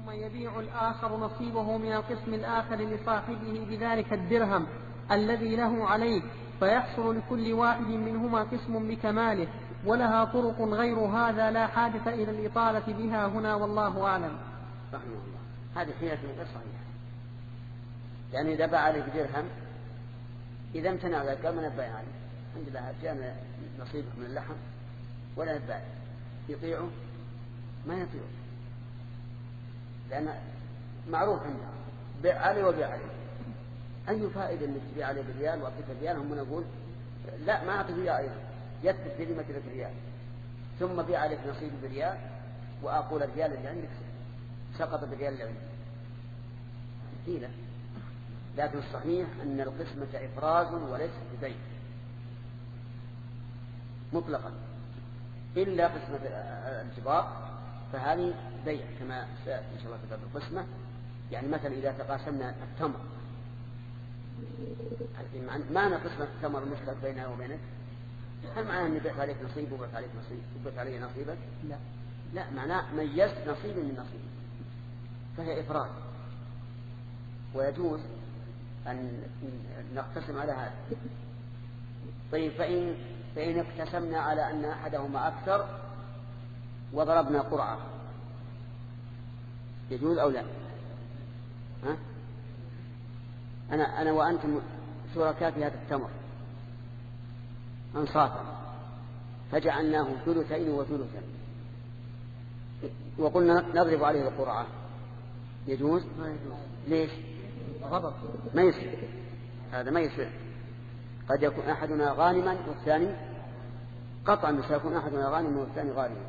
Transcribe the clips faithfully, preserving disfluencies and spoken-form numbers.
ثم يبيع الآخر نصيبه من القسم الآخر لصاحبه بذلك الدرهم الذي له عليه، فيحصل لكل واحد منهما قسم بكماله، ولها طرق غير هذا لا حاجة إلى الإطالة بها هنا، والله أعلم. رحمه الله. هذه حيلة غير صحيحة، يعني إذا باع عليه بدرهم إذا امتنع ذلك قال ما نبايع عليه، الحمد لله جاءنا نصيبك من اللحم ولا نبايع، يطيعه ما يطيعه، لأن معروف عنده بيع عليه وبيع عليه. أي فائدة أنك تبيع عليه بريال وأعطيك ريال، هم نقول لا ما أعطي ريال أيضا، يكتب في ذمة ريال ثم بيع عليك نصيب بريال وأقول الريال اللي عندك سقط بالريال اللي عندك حيلة. لكن الصحيح أن القسمة إفراز وليس ببيع مطلقا، إلا قسمة الجبار فهذه بيع كما سيأتي إن شاء الله في باب القسمة. يعني مثلا إذا تقاسمنا التمر، معنى قسمة التمر المشترك بينها وبينك، هل معناه أن يبيع عليك نصيب وبيع عليك نصيب وبيع علي نصيبك؟ لا لا، معناه ميزت نصيب من نصيب، فهي إفراد، ويجوز أن نقتسم على هذا. طيب فإن, فإن اقتسمنا على أن أحدهما أكثر وضربنا قرعة يجوز أو لا؟ ها؟ أنا, أنا وأنتم شركاء في هذا التمر أنصافا، فجعلناه ثلثين وثلثا وقلنا نضرب عليه القرعة، يجوز؟ ليش؟ غضب ما يصير، هذا ما يصير. قد يكون أحدنا غانما والثاني قطعا، سيكون أحدنا غانما والثاني غانما.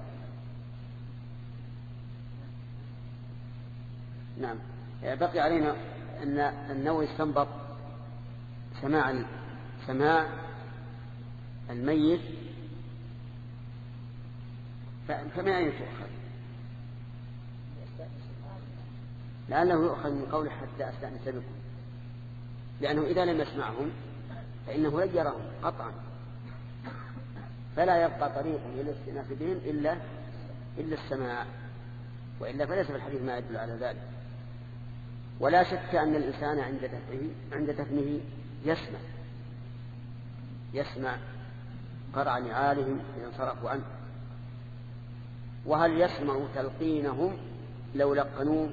نعم. بقي علينا أن النووي استنبط سماع سماع الميت، فمن أين تؤخذ؟ لأنه يؤخذ من قول حتى أستأنس بكم، لأنه إذا لم يسمعهم فإنه لن يرهم قطعا، فلا يبقى طريق إلى الاستئناس بهم إلا إلا السماع، وإلا فليس في الحديث ما يدل على ذلك. ولا شك أن الإنسان عند دفنه عند دفنه يسمع يسمع قرع نعالهم إذا انصرفوا عنه. وهل يسمع تلقينهم لو لقنوه؟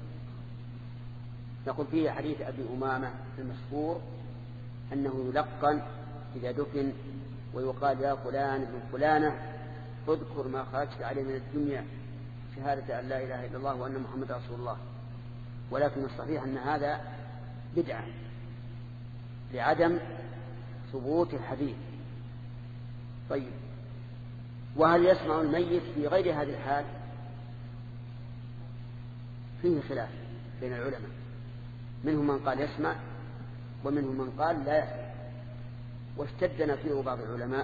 نقول فيه حديث أبي أمامة المشهور أنه يلقن إذا دفن ويقال يا فلان ابن فلانة اذكر ما خرجت عليه من الدنيا شهادة أن لا إله إلا الله وأن محمد رسول الله. ولكن الصحيح أن هذا بدعة لعدم ثبوت الحديث. طيب وهل يسمع الميت في غير هذه الحال؟ فيه خلاف بين العلماء، منهم من قال يسمع ومنهم من قال لا يسمع. واشتد نفير بعض العلماء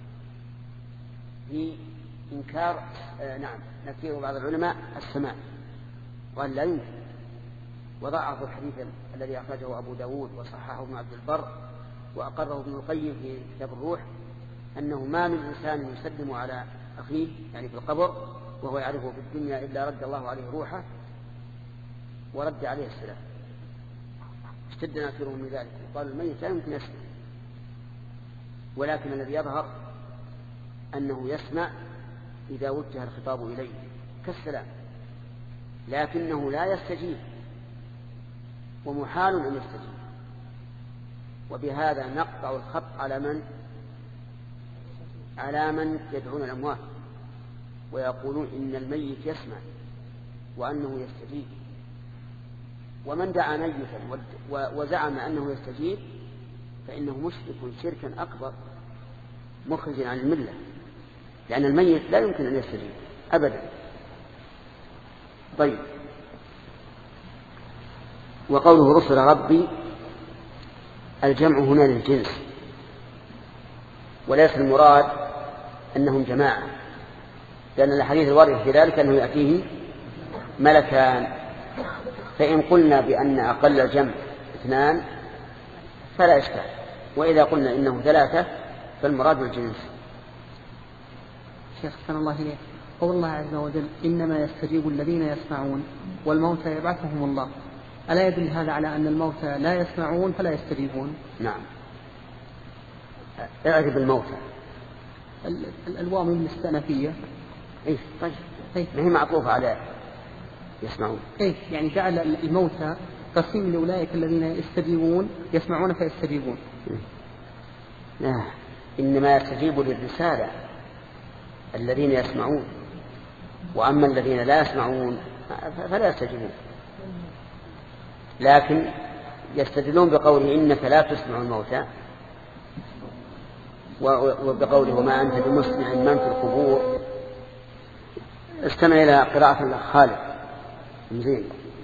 في إنكار آه نعم نفير بعض العلماء السماع، قال لا يمكن، وضعف الحديث الذي أخرجه أبو داود وصححه ابن عبد البر وأقره ابن القيم في كتاب الروح أنه ما من إنسان يسلم على أخيه يعني في القبر وهو يعرفه في الدنيا إلا رد الله عليه روحه ورد عليه السلام. اشتد نافرهم من ذلك وقالوا الميت لا يمكن يسمع، ولكن الذي يظهر أنه يسمع إذا وجه الخطاب إليه كالسلام، لكنه لا يستجيب، ومحال أن يستجيب. وبهذا نقطع الخط على من على من يدعون الأموات ويقولون إن الميت يسمع وأنه يستجيب. ومن دعا ميتا وزعم أنه يستجيب فإنه مشرك شركا أكبر مخرج عن الملة، لأن الميت لا يمكن أن يستجيب أبدا. طيب وقوله رسل ربي الجمع هنا للجنس، وليس المراد أنهم جماعة، لأن الحديث الوارد في ذلك أنه يأتيه ملكان. فإن قلنا بأن أقل الجمع اثنان فلا إشكال، وإذا قلنا إنه ثلاثة فالمراد الجنس. شيخ صلى الله عليه قول الله عز وجل إنما يستجيب الذين يسمعون والموتى يبعثهم الله، ألا يدل هذا على أن الموتى لا يسمعون فلا يستجيبون؟ نعم. اعرف الموتى الألواء من الاستئنافية. إيه طيب إيه ما هي معطوفة على يسمعون. إيه يعني جعل الموتى قسيم لأولئك الذين يستجيبون يسمعون فيستجيبون. لا، إنما يستجيب للرسالة الذين يسمعون، وأما الذين لا يسمعون فلا يستجيبون. لكن يستدلون بقوله إنك لا تسمع الموتى، وبقوله وما أنت بمسمع من في القبور. استمع إلى قراءة الأخ خالد. زين.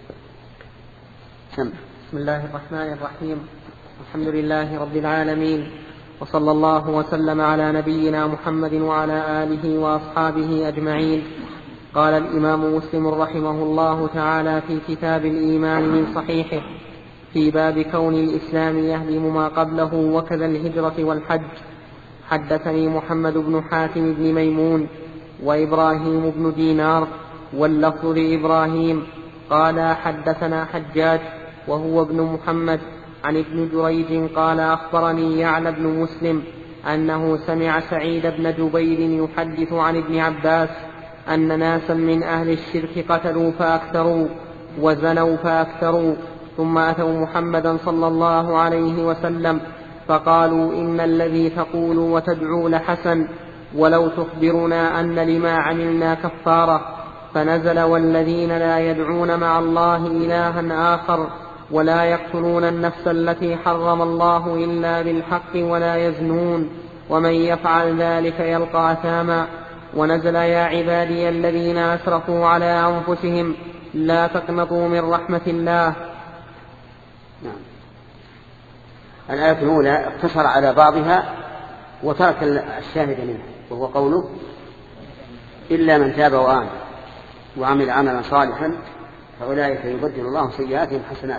بسم الله الرحمن الرحيم. الحمد لله رب العالمين، وصلى الله وسلم على نبينا محمد وعلى آله وأصحابه أجمعين. قال الإمام مسلم رحمه الله تعالى في كتاب الإيمان من صحيحه في باب كون الإسلام يهدم ما قبله وكذا الهجرة والحج: حدثني محمد بن حاتم بن ميمون وإبراهيم بن دينار واللفظ لإبراهيم قال حدثنا حجاج وهو ابن محمد عن ابن جريج قال أخبرني يعلى بن مسلم أنه سمع سعيد بن جبير يحدث عن ابن عباس أن ناسا من أهل الشرك قتلوا فأكثروا وزنوا فأكثروا، ثم أتوا محمدا صلى الله عليه وسلم فقالوا إن الذي تقول وتدعو لحسن، ولو تخبرنا أن لما عملنا كفارة. فنزل والذين لا يدعون مع الله إلها آخر ولا يقتلون النفس التي حرم الله إلا بالحق ولا يزنون ومن يفعل ذلك يلقى أثاما. ونزل يا عبادي الذين أسرفوا على أنفسهم لا تقنطوا من رحمة الله. نعم. الآية الأولى اقتصر على بعضها وترك الشاهد منها، وهو قوله إلا من تاب وآمن وعمل عملا صالحا فأولئك يبدل الله سيئاتهم حسنات.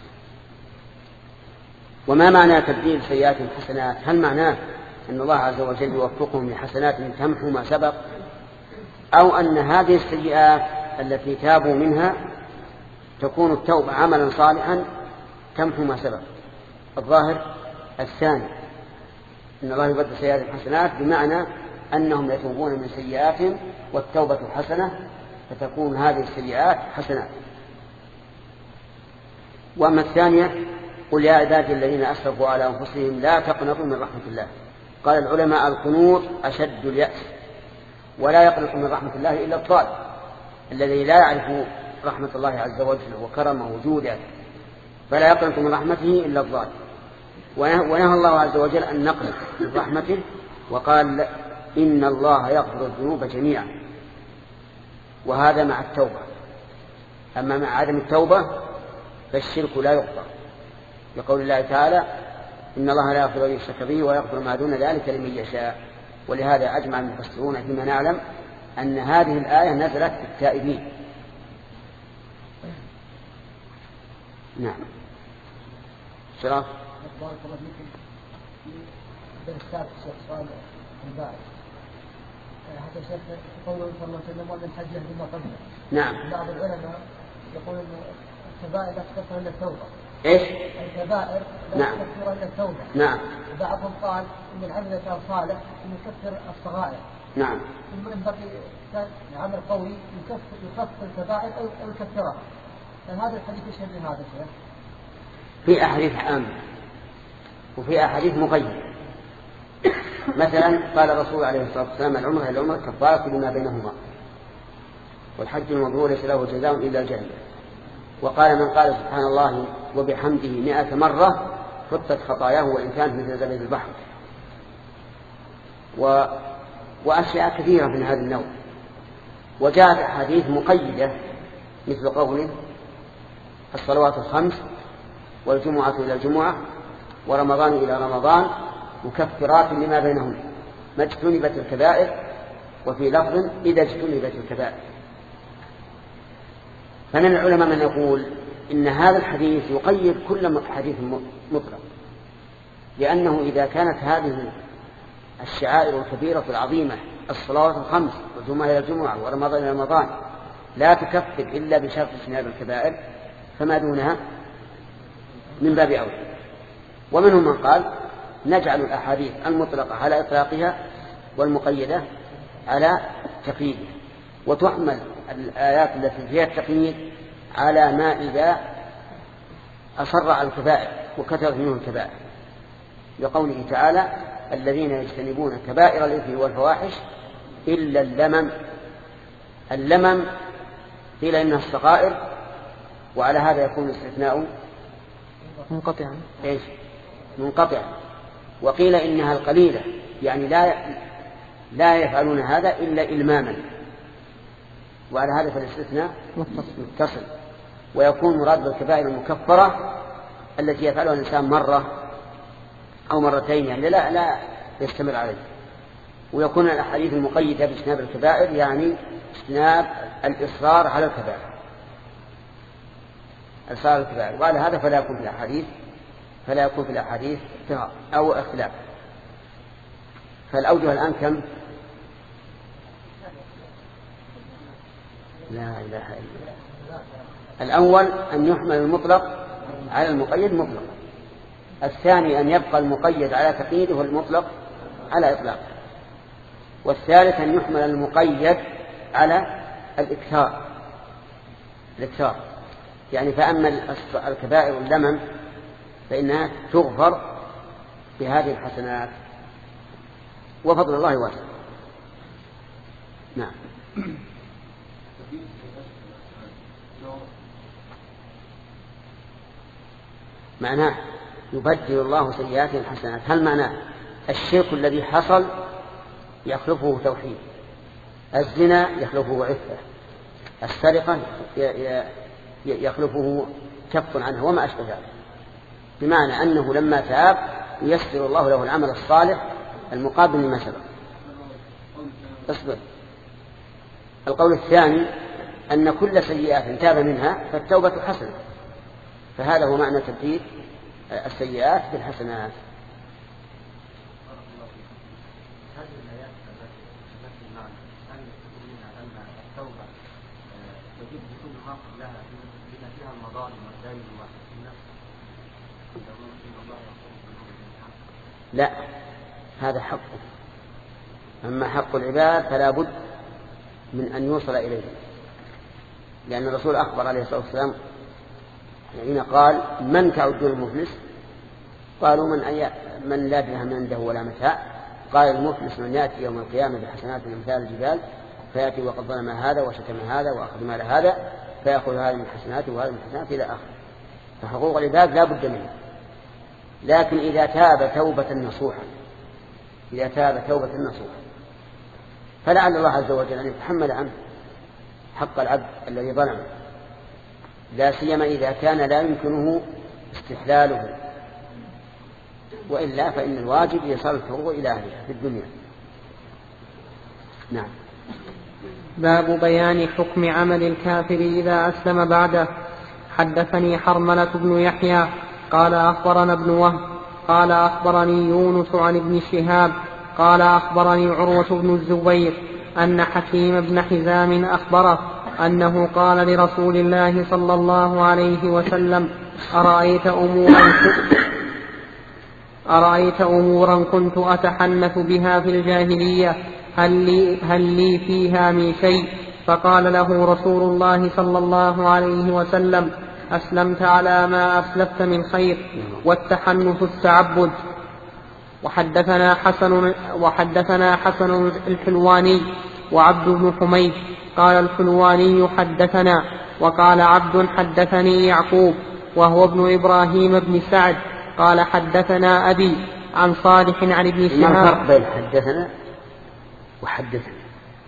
وما معنى تبديل سيئاتهم حسنات؟ هل معناه أن الله عز وجل يوفقهم لحسنات تمحو ما سبق، أو أن هذه السيئات التي تابوا منها تكون التوبة عملا صالحا تمحو ما سبق؟ الظاهر الثاني، إن الله يبدل سيئاتهم حسنات بمعنى أنهم يتوبون من سيئاتهم والتوبة حسنة فتكون هذه السيئات حسنات. وأما الثانية قل يا عبادي الذين أسرفوا على أنفسهم لا تقنطوا من رحمة الله. قال العلماء القنوط أشد اليأس، ولا يقنط من رحمة الله إلا الضال الذي لا يعرف رحمة الله عز وجل وكرمه وجوده، فلا يقنط من رحمته إلا الضال. ونهى الله عز وجل أن نقنط من رحمته وقال إن الله يغفر الذنوب جميعا، وهذا مع التوبة. أما مع عدم التوبة فالشرك لا يغفر، لقول الله تعالى إن الله لا يغفر أن يشرك به ويغفر ما دون ذلك لمن يشاء. ولهذا أجمع المفسرون فيما نعلم أن هذه الآية نزلت في التائبين. نعم. شرف بارك الله فيكم. في السادس سؤال البائع هذا شيخ قوله صلى الله عليه وسلم ومن حجه بما قبله. نعم. بعض العلماء يقول ان الكبائر لا تكفر الا التوبه. ايش؟ الكبائر لا نعم. تكفر الا التوبه. نعم. بعضهم قال ان العمل كان صالح ان يكفر الصغائر. نعم. ثم ان بقي عمل قوي يكفر يكفر الكبائر او يكفرها. هذا الحديث يشهد لهذا الشيء. في أحاديث عامة وفي أحاديث مقيدة. مثلا قال الرسول عليه الصلاة والسلام العمرة إلى العمرة كفارة لما بينهما، والحج المبرور ليس له جزاء إلا الجنة. وقال من قال سبحان الله وبحمده مئة مرة حطت خطاياه وإن كانت مثل زبد البحر. و... وأشياء كثيرة من هذا النوع. وجاءت أحاديث مقيدة مثل قوله الصلوات الخمس والجمعة إلى الجمعة ورمضان إلى رمضان مكفرات لما بينهم ما اجتنبت الكبائر، وفي لفظ إذا اجتنبت الكبائر. فمن العلماء من يقول إن هذا الحديث يقيد كل حديث مطلق، لأنه إذا كانت هذه الشعائر الكبيرة العظيمة الصلوات الخمس والجمعة إلى الجمعة ورمضان إلى رمضان لا تكفر إلا بشرط اجتناب الكبائر فما دونها من باب أولى. ومنهم من قال نجعل الأحاديث المطلقة على إطلاقها والمقيدة على تقييدها، وتحمل الآيات التي فيها التقييد على ما إذا أصر على الكبائر وكثرت منهم الكبائر، لقوله تعالى الذين يجتنبون كبائر الإثم والفواحش إلا اللمم. اللمم قيل إنها الصغائر، وعلى هذا يكون الاستثناء منقطعا إيش منقطعا، وقيل إنها القليلة يعني لا لا يفعلون هذا إلا إلماما، وعلى هذا فالاستثناء متصل. ويكون مراد بالكبائر المكفرة التي يفعلها الإنسان مرة أو مرتين يعني لا لا يستمر عليه. ويكون الأحاديث المقيدة باجتناب الكبائر يعني اجتناب الإصرار على الكبائر الإصرار على الكبائر، وعلى هذا فلا يكون في الأحاديث فلا يكون في الأحاديث اضطراب أو اختلاف. فالأوجه الآن كم؟ لا إله إلا الله. الأول أن يحمل المطلق على المقيد مطلق، الثاني أن يبقى المقيد على تقييده والمطلق على إطلاقه، والثالث أن يحمل المقيد على الإكثار الإكثار يعني فأما الكبائر اللمم فإنها تغفر بهذه الحسنات وفضل الله واسع. نعم. معناه يبدل الله سيئاتهم حسنات. هل معناه الشرك الذي حصل يخلفه توحيد، الزنا يخلفه عفة، السرقة يخلفه كف عنها وما أشبه ذلك، بمعنى أنه لما تاب ييسر الله له العمل الصالح المقابل لما سبق. اصبر. القول الثاني أن كل سيئات تاب منها فالتوبة حسنة، فهذا هو معنى تبديل السيئات بالحسنات. لا، هذا حقه، أما حق العباد فلا بد من أن يوصل إليه، لأن الرسول أخبر عليه الصلاة والسلام حين قال من تعدون المفلس؟ قالوا من, أي من لا درهم عنده ولا متاع. قال المفلس من يأتي يوم القيامة بحسنات مثال الجبال فيأتي وقد ظلم هذا وشتم هذا وأخذ مال هذا فيأخذ هذا من حسناته وهذا من حسناته إلى آخره. فحقوق العباد لا بد منها، لكن إذا تاب توبة نصوحا إذا تاب توبة نصوحا فلعل الله عز وجل أن يتحمل عنه حق العبد الذي ظلمه، لا سيما إذا كان لا يمكنه استحلاله، وإلا فإن الواجب يصل الحقوق إلى أهلها في الدنيا. نعم. باب بيان حكم عمل الكافر إذا أسلم بعده. حدثني حرملة بن يحيى قال أخبرنا ابن وهب قال أخبرني يونس عن ابن شهاب قال أخبرني عروة بن الزبير أن حكيم بن حزام أخبره أنه قال لرسول الله صلى الله عليه وسلم أرأيت أمورا أرأيت أمورا كنت أتحنث بها في الجاهلية هل لي, هل لي فيها من شيء؟ فقال له رسول الله صلى الله عليه وسلم أسلمت على ما أسلفت من خير، والتحنث التعبد. وحدثنا حسن, وحدثنا حسن الحلواني وعبد بن حميد قال الحلواني حدثنا، وقال عبد حدثني يعقوب وهو ابن إبراهيم بن سعد قال حدثنا أبي عن صالح عن ابن شهاب. ما الفرق بين حدثنا وحدثني؟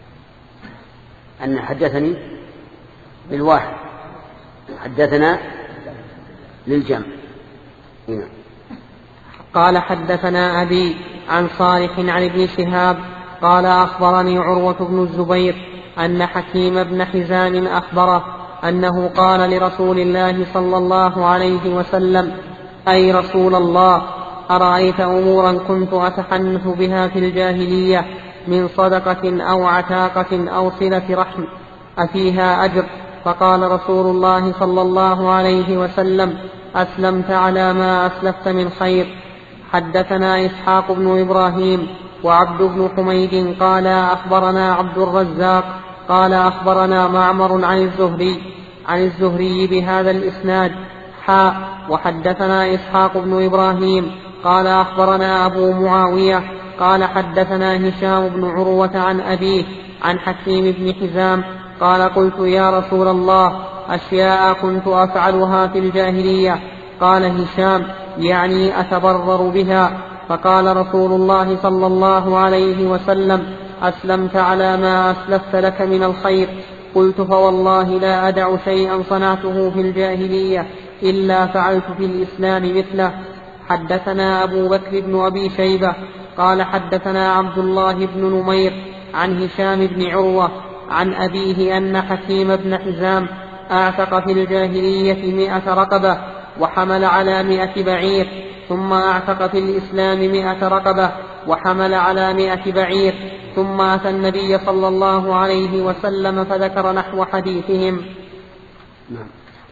أن حدثني بالواحد، حدثنا للجمع. هنا. قال حدثنا أبي عن صالح عن ابن شهاب قال أخبرني عروة بن الزبير أن حكيم بن حزام أخبره أنه قال لرسول الله صلى الله عليه وسلم أي رسول الله أرأيت أمورا كنت أتحنث بها في الجاهلية من صدقة أو عتاقة أو صلة رحم أفيها أجر؟ فقال رسول الله صلى الله عليه وسلم: أسلمت على ما أسلفت من خير. حدثنا إسحاق بن إبراهيم وعبد بن حميد قال أخبرنا عبد الرزاق قال أخبرنا معمر عن الزهري عن الزهري بهذا الإسناد حاء. وحدثنا إسحاق بن إبراهيم قال أخبرنا أبو معاوية قال حدثنا هشام بن عروة عن أبيه عن حكيم بن حزام قال: قلت يا رسول الله أشياء كنت أفعلها في الجاهلية. قال هشام: يعني أتبرر بها. فقال رسول الله صلى الله عليه وسلم: أسلمت على ما أسلفت لك من الخير. قلت: فوالله لا أدع شيئا صنعته في الجاهلية إلا فعلت في الإسلام مثله. حدثنا أبو بكر بن أبي شيبة قال حدثنا عبد الله بن نمير عن هشام بن عروة عن أبيه أن حكيم بن حزام أعتق في الجاهلية مئة رقبة وحمل على مئة بعير، ثم أعتق في الإسلام مئة رقبة وحمل على مئة بعير، ثم أتى النبي صلى الله عليه وسلم فذكر نحو حديثهم. نعم.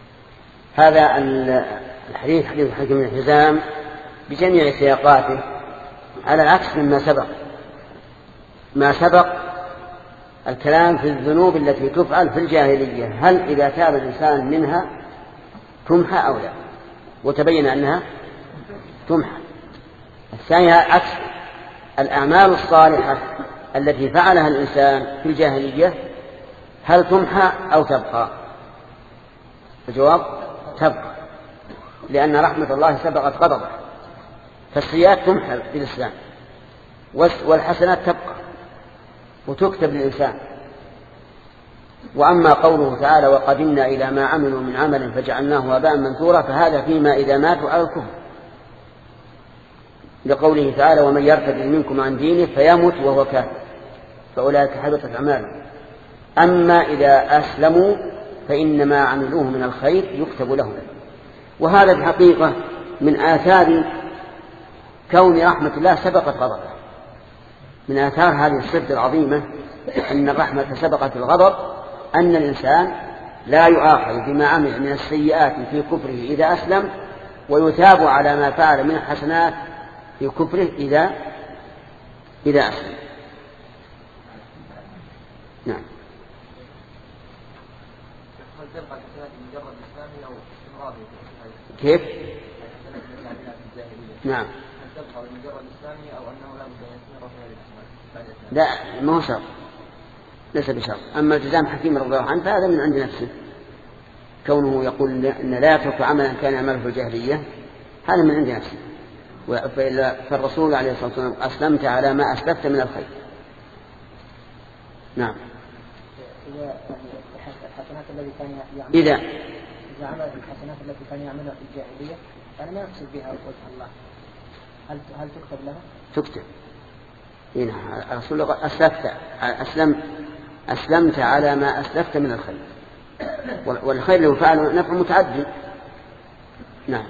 هذا الحديث حديث حكيم بن حزام بجميع سياقاته على العكس مما سبق. ما سبق الكلام في الذنوب التي تفعل في الجاهلية، هل إذا تاب الإنسان منها تمحى أو لا، وتبين أنها تمحى. الثانية عكس الأعمال الصالحة التي فعلها الإنسان في الجاهلية، هل تمحى أو تبقى؟ الجواب: تبقى، لأن رحمة الله سبقت غضبه، فالسيئات تمحى في الإسلام والحسنات تبقى وتكتب للإنسان. وأما قوله تعالى: وقدمنا إلى ما عملوا من عمل فجعلناه هباء منثورا، فهذا فيما إذا ماتوا على الكفر، لقوله تعالى: ومن يرتد منكم عن دينه فيمت وهو كافر فأولئك حبطت أعمالهم. أما إذا أسلموا فإنما عملوه من الخير يكتب لهم. وهذا الحقيقة من آثار كون رحمة الله سبقت غضبه، من آثار هذه الصفة العظيمة أن الرحمة سبقت الغضب، أن الإنسان لا يؤاخذ بما عمل من السيئات في كفره إذا أسلم، ويثاب على ما فعل من الحسنات في كفره إذا إذا أسلم. نعم. كيف؟ نعم. لا، ما هو شرط، ليس بشرط. أما التزام حكيم رضي الله عنه فهذا من عند نفسه، كونه يقول أن لا يترك عملا كان يعمله في الجاهلية، هذا من عند نفسه. فالرسول عليه الصلاة والسلام: أسلمت على ما أسلفت من الخير. نعم. إذا إذا عمل الحسنات التي كان يعملها في الجاهلية كان ما يقصد بها وجه الله، هل هل تكتب لها؟ تكتب. هنا الرسول أسلفت أسلم أسلمت على ما أسلفت من الخير، والخير له فعل نفع متعدد. نعم.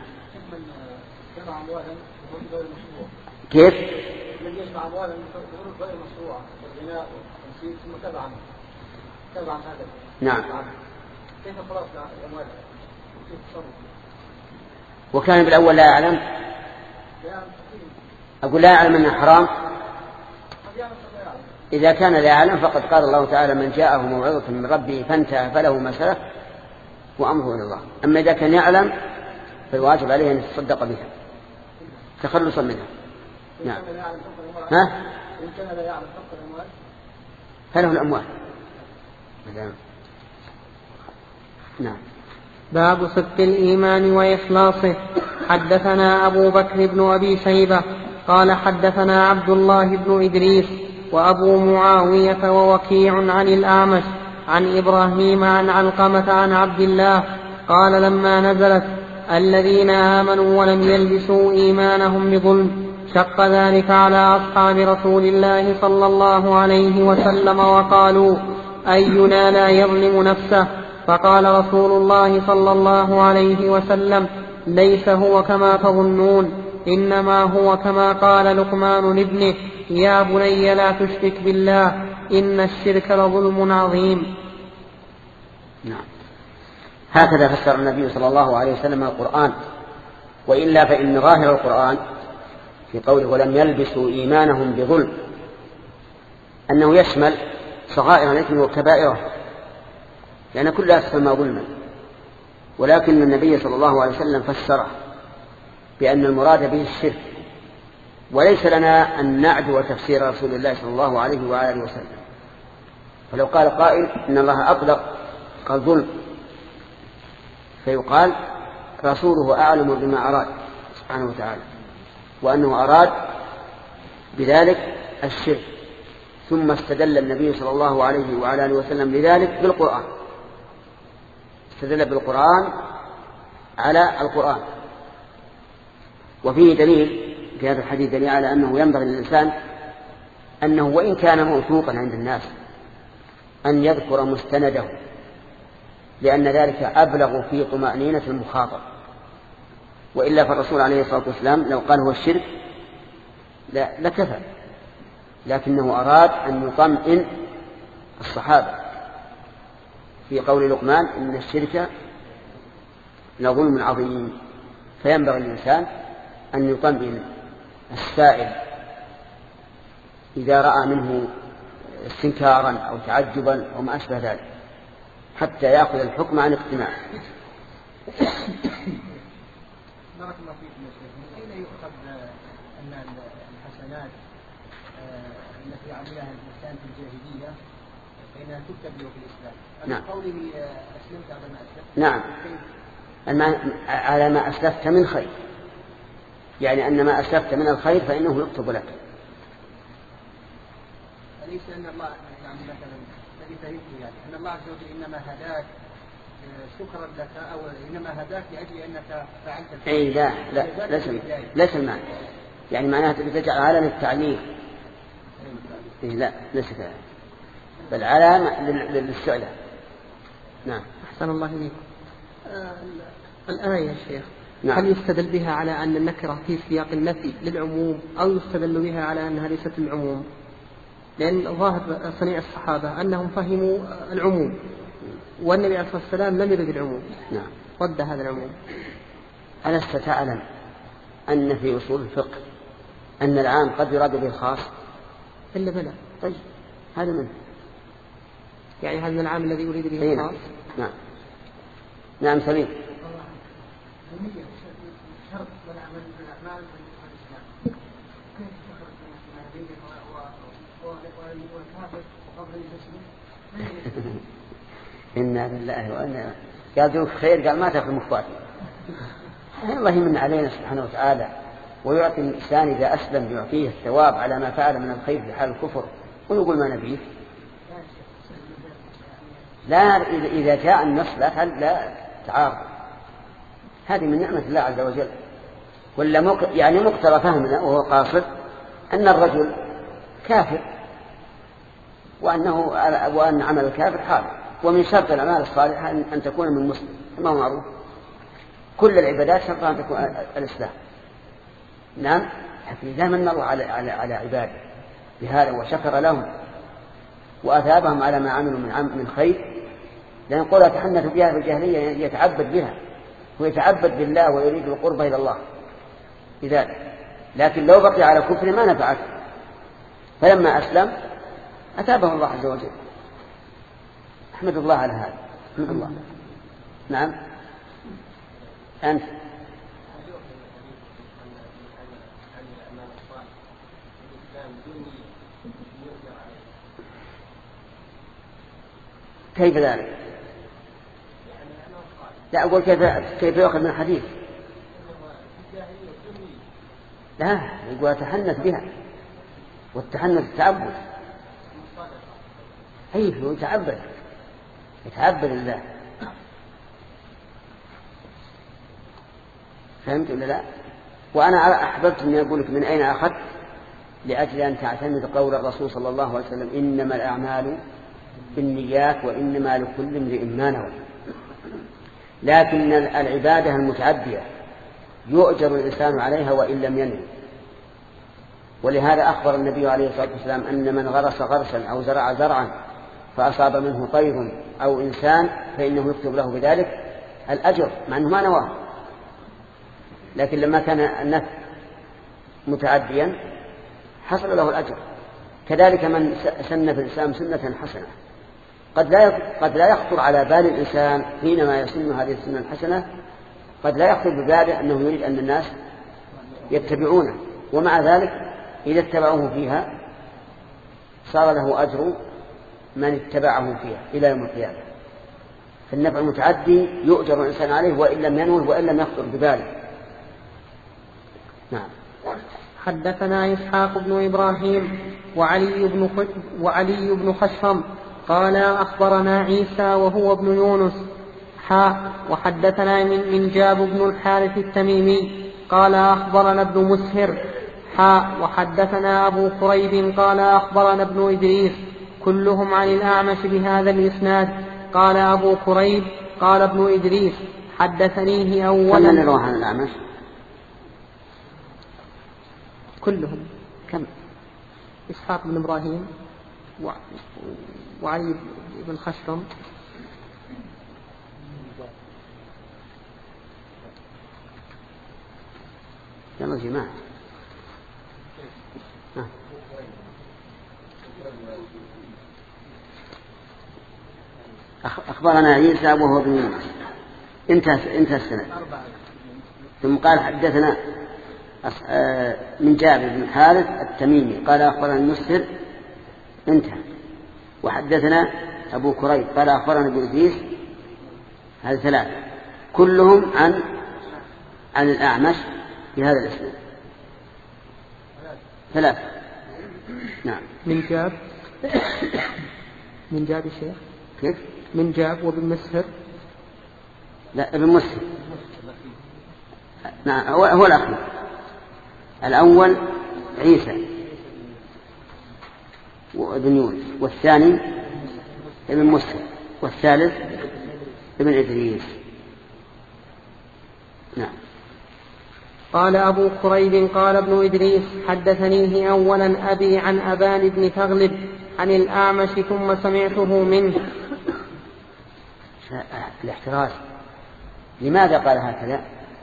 كيف؟ الذي يجمع أموالا من غير مشروعة والغناء والتمثيل ثم تبع عنه تبع عن هذا. نعم. كيف خلاص الأموال؟ كيف تصرف؟ وكان بالأول لا يعلم. أقول لا يعلم أنه حرام. إذا كان لا يعلم فقد قال الله تعالى: من جاءه موعظة من ربه فانتهى فله ما سلف وأمره إلى الله. أما إذا كان يعلم فالواجب عليه أن يتصدق بها تخلصا منها. نعم. ها؟ إن كان لا يعلم فقط الأموال فله الأموال. نعم. باب صدق الإيمان وإخلاصه. حدثنا أبو بكر بن أبي شيبة قال حدثنا عبد الله بن إدريس وأبو معاوية ووكيع عن الأعمش عن إبراهيم عن علقمة عن عبد الله قال: لما نزلت الذين آمنوا ولم يلبسوا إيمانهم بظلم شق ذلك على أصحاب رسول الله صلى الله عليه وسلم وقالوا: أينا لا يظلم نفسه؟ فقال رسول الله صلى الله عليه وسلم: ليس هو كما تظنون، إنما هو كما قال لقمان لابنه: يا بني لا تشرك بالله إن الشرك لظلم عظيم. نعم. هكذا فسر النبي صلى الله عليه وسلم القرآن، وإلا فإن ظاهر القرآن في قوله ولم يلبسوا إيمانهم بظلم أنه يشمل صغائر الإثم وكبائره، لأن كلها تسمى ظلما، ولكن النبي صلى الله عليه وسلم فسره بأن المراد به الشرك، وليس لنا أن نعدو تفسير رسول الله صلى الله عليه وآله وسلم. فلو قال قائل إن الله أطلق قال ظلم، فيقال رسوله أعلم بما أراد سبحانه وتعالى، وأنه أراد بذلك الشرك، ثم استدل النبي صلى الله عليه وعلى آله وسلم لذلك بالقرآن، استدل بالقرآن على القرآن. وفيه دليل في هذا الحديث دليل على أنه ينبغي للإنسان أنه وإن كان موثوقا عند الناس أن يذكر مستنده، لأن ذلك أبلغ في طمأنينة المخاطب. وإلا فالرسول عليه الصلاة والسلام لو قال هو الشرك لكفى، لكنه أراد أن يطمئن الصحابة في قول لقمان إن الشرك لظلم عظيم. فينبغي الإنسان أن يطمئن السائل إذا رأى منه استنكارا أو تعجبا أو ما أشبه ذلك، حتى يأخذ الحكم عن اقتناع. بارك الله فيكم يا شيخ. من أين يؤخذ أن الحسنات التي عملها الإنسان في الجاهلية فإنها تكتب له في الإسلام؟ نعم. قوله أسلمت على ما أسلفت. نعم. على ما أسلفت من خير، يعني أن ما أسلفت من الخير فإنه يكتب لك. أليس أن الله يعني مثلا الذي فهمته يعني أن الله عز وجل إنما هداك شكرا لك، أو إنما هداك لأجل أنك فعلت الخير؟ أي لا لا ليس ليس المعنى، يعني معناها تجعل علامة التعليل. إيه لا ليس كذا، بل علامة للسؤال. نعم. أحسن الله إليك. آه الآية يا شيخ، نعم. هل يستدل بها على أن النكرة في سياق النفي للعموم، أو يستدل بها على أنها ليست للعموم؟ لأن ظاهر صنيع الصحابة أنهم فهموا العموم، والنبي عليه الصلاة والسلام لم يرد العموم. نعم. رد هذا العموم. ألست تعلم أن في أصول الفقه أن العام قد يراد به الخاص؟ إلا بلى. طيب هذا منه، يعني هذا العام الذي يريد به الخاص. نعم. نعم سليم. شرط والعمل بالأعمال في الإسلام كيف تخرج من الدين والكافر وقبل التسليم؟ إنا لله وإنا قال ذوك خير، قال ما تأخذ مخاطر. الله يمن علينا سبحانه وتعالى ويعطي الإنسان إذا أسلم يعطيه الثواب على ما فعل من الخير في حال الكفر، ويقول ما نبيه. لا إذا جاء النص لا لا تعارض، هذه من نعمة الله عز وجل. ولا مق... يعني مقتضى فهمنا وهو قاصد أن الرجل كافر، وأنه وأن عمل الكافر حرام، ومن شرط الأعمال الصالحة أن تكون من مسلم، ما هو معروف. كل العبادات شرطها أن تكون الإسلام. نعم. إذا من الله على على على عباده بهذا وشكر لهم وأثابهم على ما عملوا من عم من خير، لأن قوله تحنث بها في الجاهلية يتعبد بها ويتعبد بالله ويريد القرب إلى الله لذلك، لكن لو بقي على كفر ما نفعته. فلما أسلم أتابه الله عز وجل. أحمد الله على هذا. أحمد الله. نعم. أنت كيف ذلك؟ لا أقول كيف كيف يأخذ من الحديث؟ لا يقول أتحنث بها، والتحنث التعبد. كيف يتعبد يتعبد الله. فهمت ولا لا؟ وأنا أحببت أن أقول لك من أين أخذت، لأجل أن تعتمد قول الرسول صلى الله عليه وسلم إنما الأعمال بالنيات وإنما لكل امرئ ما نوى. لكن العبادة المتعدية يؤجر الإنسان عليها وإن لم ينوي، ولهذا أخبر النبي عليه الصلاة والسلام أن من غرس غرسا أو زرع زرعا فأصاب منه طير أو إنسان فإنه يكتب له بذلك الأجر، مع أنه ما نواه، لكن لما كان النفع متعديا حصل له الأجر. كذلك من سن في الإسلام سنة حسنة قد لا قد لا يخطر على بال الإنسان حينما يسن هذه السنة الحسنة، قد لا يخطر بباله أنه يريد أن الناس يتبعونه، ومع ذلك إذا اتبعوه فيها صار له أجر من اتبعه فيها إلى يوم القيامة. فالنفع المتعدي يؤجر الإنسان عليه وإن لم ينوه وإن لم يخطر بباله. نعم. حدثنا إسحاق بن إبراهيم وعلي بن وعلي بن خشرم قال أخبرنا عيسى وهو ابن يونس حاء وحدثنا من, من جاب بن الحارث التميمي قال أخبرنا ابن مسهر حاء وحدثنا أبو قريب قال أخبرنا ابن إدريس كلهم عن الأعمش بهذا الإسناد. قال أبو قريب قال ابن إدريس حدثنيه أولا. كم نروح عن الأعمش؟ كلهم كم؟ إسحاق بن إبراهيم وعلي بن خشرم يلا جماعة. أخبرنا عيسى وهو ابن يونس انتهى انتهى السنة. ثم قال حدثنا من جابر بن الحارث التميمي قال أخبرنا المسهر انتهى. وحدثنا أبو كريب قال أخبرنا ابن إدريس. هذه ثلاثة كلهم عن عن الأعمش بهذا الاسم. ثلاثة. نعم. من جاب من جاب الشيخ كيف؟ من جاب وابن مسهر. لا ابن مسهر. نعم هو, هو الأخير. الأول عيسى وابن يونس والثاني ابن مسهر والثالث ابن إدريس. نعم. قال أبو قريب قال ابن إدريس حدثنيه أولا أبي عن أبان بن تغلب عن الأعمش ثم سمعته منه. الاحتراز. لماذا قال هكذا؟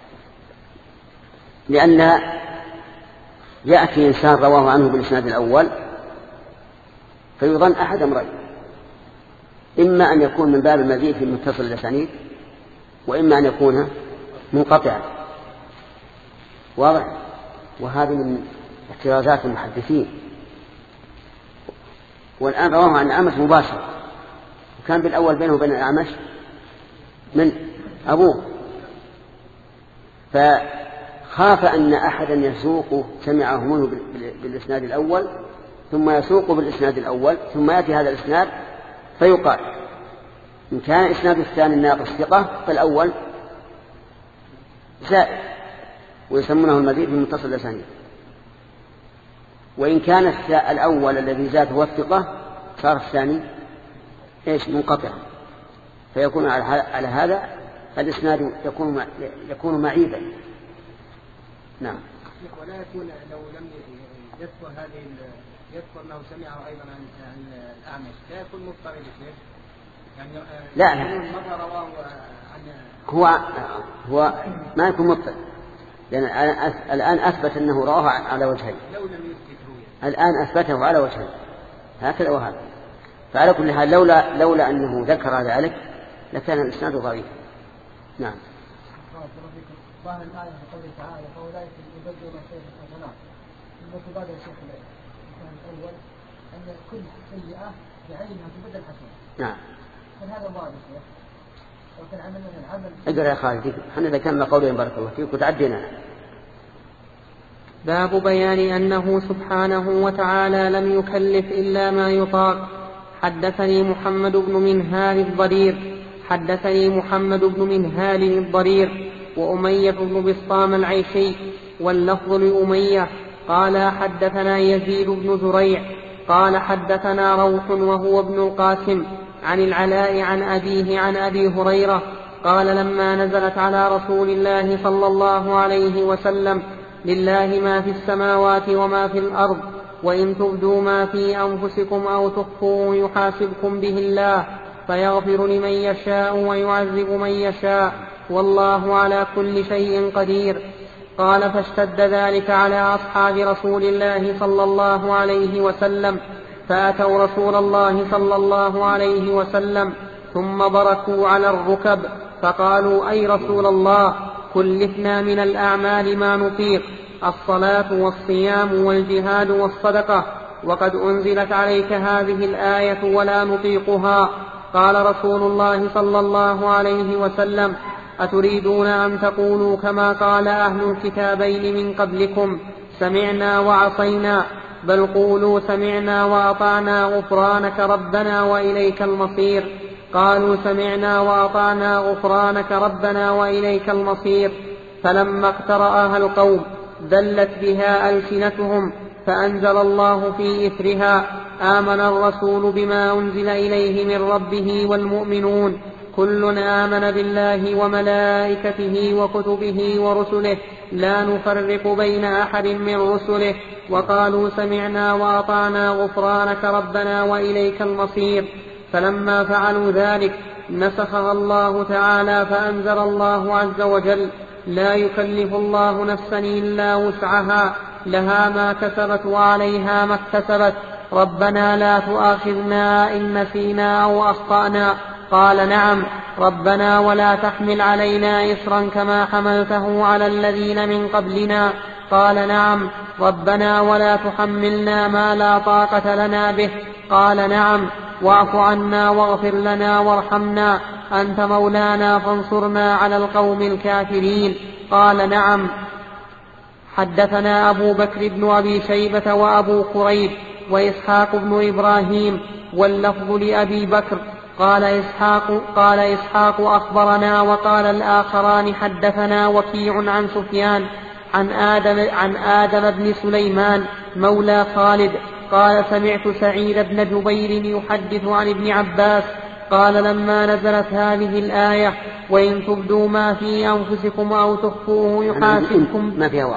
لأن يأتي إنسان رواه عنه بالإسناد الأول فيظن أحد أمرين، إما أن يكون من باب المزيد في متصل الأسانيد وإما أن يكون منقطعا. واضح؟ وهذه من احترازات المحدثين. والآن رواه عن الأعمش مباشر، وكان بالأول بينه وبين الأعمش من أبوه، فخاف أن أحدا يسوق سمعه منه بالإسناد الأول ثم يسوق بالإسناد الأول ثم يأتي هذا الإسناد فيقال إن كان إسناد الثاني الناقص ثقة فالأول زائد ويسمونه المزيد في متصل الأسانيد، وإن كان الأول الذي زاد هو الثقة صار الثاني إيش منقطع، فيكون على هذا الإسناد يكون يكون معيبا. نعم. ولا يكون لو لم يذكر هذه يذكر أنه سمعه أيضا عن الأعمش لا يكون مضطرب الشيخ يعني لا لا رواه عن هو هو ما يكون مضطرب، لأن الآن أثبت أنه رواه على وجهين، لو لم يذكره الآن أثبته على وجهين هكذا وهذا. فعلى كل حال لولا لولا أنه ذكر ذلك لكان الإسناد ضعيفا. نعم. ظاهر الآية في قوله تعالى فأولئك يبدلون الخير حسنات. المتبادر الشيخ الأول أن كل سيئة بعينها تبدل حسنة. نعم. فهذا ضابط يا شيخ. لو كان عملنا العمل. اقرأ يا خالد. احنا ذكرنا قولين بارك الله فيك وتعدينا. باب بيان أنه سبحانه وتعالى لم يكلف إلا ما يطاق. حدثني محمد بن منهال الضرير حدثني محمد بن منهال الضرير وأمية بن بسطام العيشي واللفظ لأمية قال حدثنا يزيد بن زريع قال حدثنا روح وهو ابن القاسم عن العلاء عن أبيه عن أبي هريرة قال لما نزلت على رسول الله صلى الله عليه وسلم لله ما في السماوات وما في الأرض، وإن تبدوا ما في أنفسكم أو تخفوه يحاسبكم به الله فيغفر لمن يشاء ويعذب من يشاء، والله على كل شيء قدير. قال فاشتد ذلك على أصحاب رسول الله صلى الله عليه وسلم، فأتوا رسول الله صلى الله عليه وسلم ثم بركوا على الركب فقالوا: أي رسول الله، كلفنا من الأعمال ما نطيق، الصلاة والصيام والجهاد والصدقة، وقد أنزلت عليك هذه الآية ولا نطيقها. قال رسول الله صلى الله عليه وسلم: أتريدون أن تقولوا كما قال أهل الكتابين من قبلكم: سمعنا وعصينا؟ بل قولوا: سمعنا وأطعنا غفرانك ربنا وإليك المصير. قالوا: سمعنا وأطعنا غفرانك ربنا وإليك المصير. فلما اقترأها القوم ذلت بها ألسنتهم، فأنزل الله في إثرها: آمن الرسول بما أنزل إليه من ربه والمؤمنون كل آمن بالله وملائكته وكتبه ورسله لا نفرق بين أحد من رسله، وقالوا: سمعنا وأطعنا غفرانك ربنا وإليك المصير. فلما فعلوا ذلك نسخها الله تعالى فأنزل الله عز وجل: لا يكلف الله نفسا إلا وسعها، لها ما كسبت وعليها ما اكتسبت، ربنا لا تؤاخذنا إن نسينا أو أخطأنا. قال: نعم ربنا، ولا تحمل علينا إصرا كما حملته على الذين من قبلنا. قال: نعم ربنا، ولا تحملنا ما لا طاقة لنا به. قال: نعم، واعف عنا واغفر لنا وارحمنا، أنت مولانا فانصرنا على القوم الكافرين. قال: نعم. حدثنا أبو بكر بن أبي شيبة وأبو كريب وإسحاق بن إبراهيم، واللفظ لأبي بكر. قال إسحاق, قال إسحاق أخبرنا، وقال الآخران حدثنا وكيع عن سفيان عن آدم, عن آدم بن سليمان مولى خالد قال: سمعت سعيد بن جبير يحدث عن ابن عباس قال: لما نزلت هذه الآية: وإن تبدوا ما في أنفسكم أو تخفوه يحاسبكم. ما فيها واو؟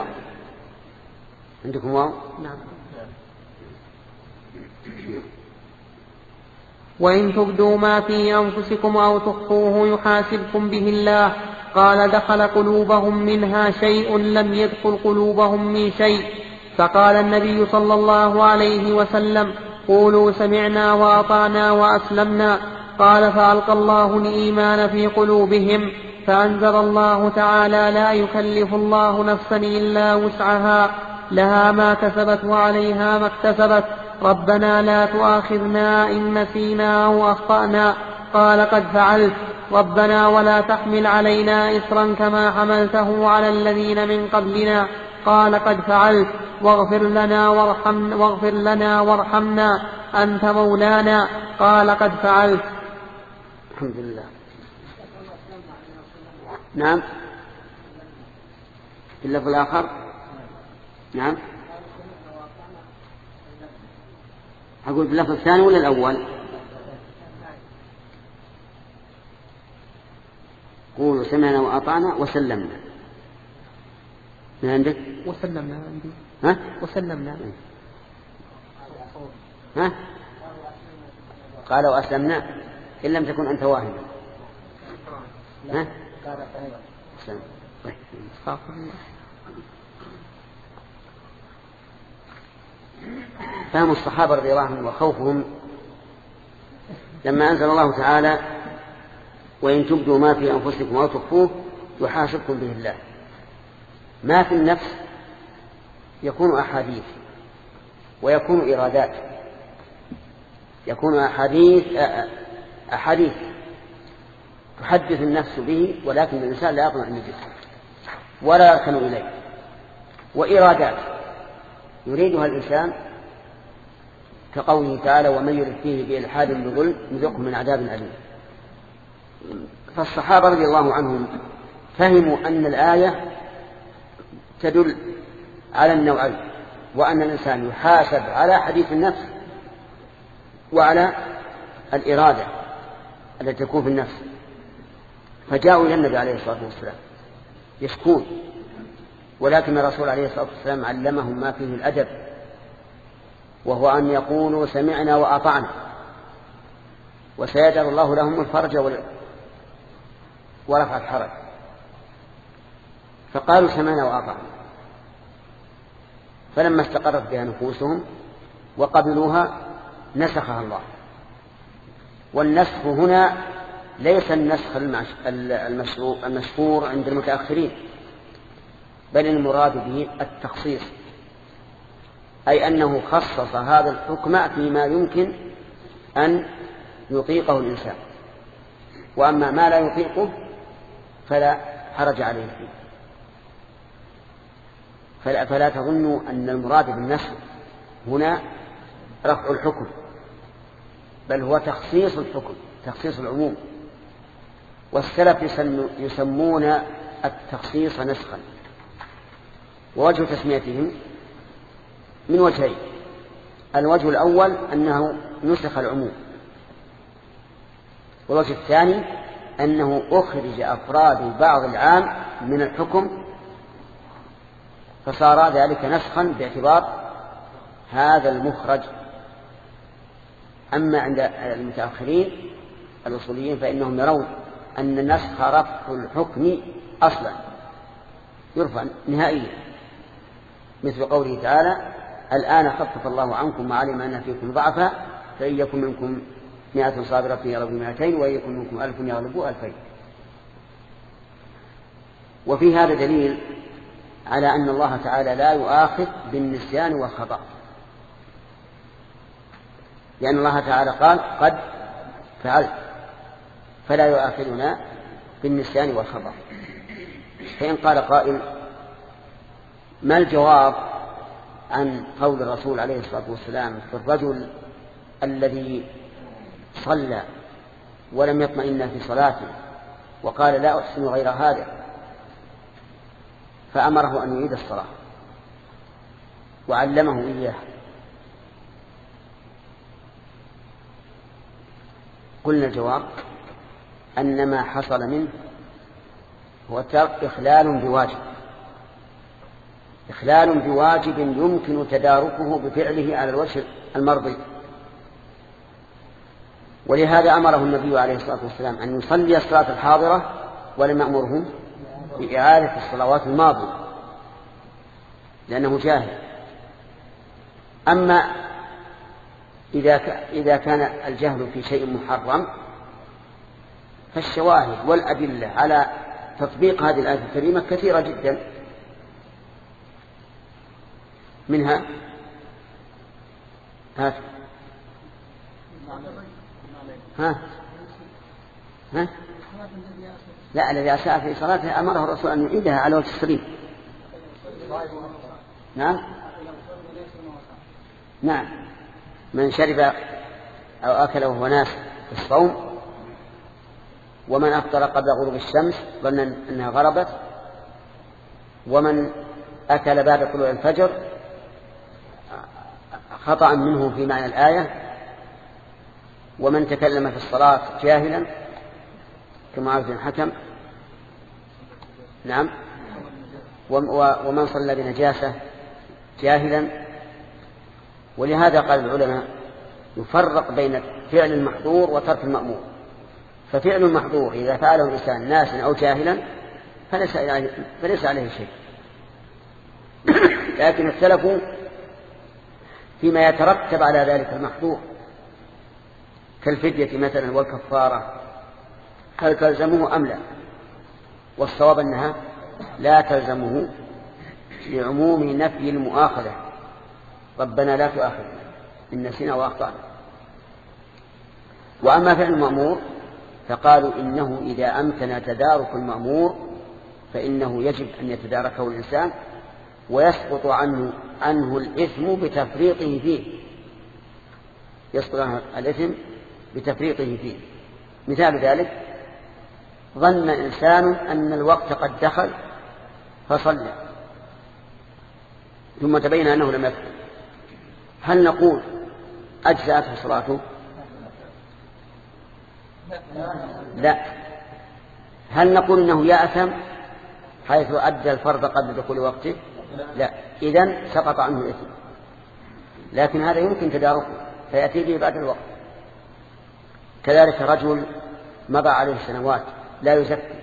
عندكم واو؟ نعم. وإن تبدوا ما في أنفسكم أو تخفوه يحاسبكم به الله. قال: دخل قلوبهم منها شيء لم يدخل قلوبهم من شيء. فقال النبي صلى الله عليه وسلم: قولوا: سمعنا وأطعنا وأسلمنا. قال: فألقى الله الإيمان في قلوبهم، فأنزل الله تعالى: لا يكلف الله نفسا إلا وسعها، لها ما كسبت وعليها ما اكتسبت، ربنا لا تؤاخذنا إن نسينا أو أخطأنا. قال: قد فعلت ربنا، ولا تحمل علينا إصرا كما حملته على الذين من قبلنا. قال: قد فعلت، واغفر لنا وارحمنا, واغفر لنا وارحمنا أنت مولانا. قال: قد فعلت. الحمد لله. نعم. في اللفظ الآخر. نعم. أقول باللفظ الثاني ولا الأول؟ قولوا: سمعنا وأطعنا وسلمنا. من عندك؟ وسلمنا عندي. ها؟ وسلمنا. ها؟ قالوا: أسلمنا إن لم تكن أنت واهما. ها؟ سلم. فهم الصحابة رضي الله عنهم وخوفهم لما أنزل الله تعالى: وإن تبدوا ما في أنفسكم أو تخفوه يحاسبكم به الله. ما في النفس يكون أحاديث ويكون إرادات، يكون أحاديث أحاديث تحدث النفس به، ولكن الإنسان لا يطمئن به ولا يركن إليه، وإرادات يريدها الإنسان كقوله تعالى: ومن يرد فيه بإلحاد بظلم نذقه من عذاب أليم. فالصحابة رضي الله عنهم فهموا أن الآية تدل على النوعين، وأن الإنسان يحاسب على حديث النفس وعلى الإرادة التي تكون في النفس. فجاءوا إلى النبي عليه الصلاة والسلام يشكون ولكن الرسول عليه الصلاة والسلام علمهم ما فيه الأدب، وهو أن يقولوا سمعنا وأطعنا، وسيجعل الله لهم الفرج ورفع الحرج. فقالوا سمعنا وأطعنا، فلما استقرت بها نفوسهم وقبلوها نسخها الله. والنسخ هنا ليس النسخ المشهور عند المتأخرين، بل المراد به التخصيص، أي أنه خصص هذا الحكم فيما يمكن أن يطيقه الإنسان، وأما ما لا يطيقه فلا حرج عليه فيه. فلا, فلا تظنوا أن المراد بالنسخ هنا رفع الحكم، بل هو تخصيص الحكم، تخصيص العموم. والسلف يسمون التخصيص نسخا، ووجه تسميتهم من وجهين: الوجه الأول أنه نسخ العموم، والوجه الثاني أنه أخرج أفراد بعض العام من الحكم، فصار ذلك نسخا باعتبار هذا المخرج. أما عند المتأخرين الأصوليين فإنهم يرون أن النسخ رفع الحكم أصلا، يرفع نهائيا، مثل قوله تعالى: الآن خفف الله عنكم وعلم أن فيكم ضعفا فإن يكن منكم مئة صابرة يغلبوا مئتين وإن يكن منكم ألف يغلبوا ألفين. وفي هذا دليل على أن الله تعالى لا يؤاخذ بالنسيان والخطأ، لأن الله تعالى قال: قد فعلت، فلا يؤاخذنا بالنسيان والخطأ. فإن قال قائل: ما الجواب عن قول الرسول عليه الصلاة والسلام في الرجل الذي صلى ولم يطمئن في صلاته وقال: لا أحسن غير هذا، فأمره أن يعيد الصلاة وعلمه إياه؟ قلنا الجواب أن ما حصل منه هو إخلال بواجب، إخلال بواجب يمكن تداركه بفعله على الوجه المرضي. ولهذا أمره النبي عليه الصلاة والسلام أن يصلي الصلاة الحاضرة ولم يأمرهم بإعادة الصلوات الماضية، لأنه جاهل. أما إذا كان الجهل في شيء محرم فالشواهد والأدلة على تطبيق هذه الآية الكريمة كثيرة جدا، منها ها ها ها لا الذي أساء في صلاته أمره الرسول أن يعيدها على وجه السليم. نعم نعم من شرب أو أكل وهو ناس في الصوم، ومن أفطر قبل غروب الشمس ظنا أنها غربت، ومن أكل بعد طلوع الفجر خطأ منه في معنى الآية، ومن تكلم في الصلاة جاهلا كمعاذ بن حكم، نعم، ومن صلى بنجاسة جاهلا. ولهذا قال العلماء يفرق بين فعل المحظور وترك المأمور. ففعل المحظور إذا فعله الإنسان ناسا أو جاهلا فليس عليه, فليس عليه شيء، لكن اختلفوا فيما يترتب على ذلك المحظور كالفدية مثلا والكفارة، هل تلزمه أم لا؟ والصواب أنها لا تلزمه لعموم نفي المؤاخذة: ربنا لا تؤاخذنا إن نسينا وأخطأنا. وأما فعل المأمور فقالوا إنه إذا أمكن تدارك المأمور فإنه يجب أن يتداركه الإنسان، ويسقط عنه عنه الإثم بتفريطه فيه، يسقط عنه الإثم بتفريطه فيه. مثال ذلك: ظن إنسان أن الوقت قد دخل فصلى ثم تبين أنه لم يفعل، هل نقول أجزأته صلاته؟ لا. هل نقول إنه يأثم؟ حيث أدى الفرض قبل دخول وقته؟ لا، إذن سقط عنه الإثم. لكن هذا يمكن تداركه فيأتي به بعد الوقت. كذلك رجل مضى عليه سنوات لا يزكي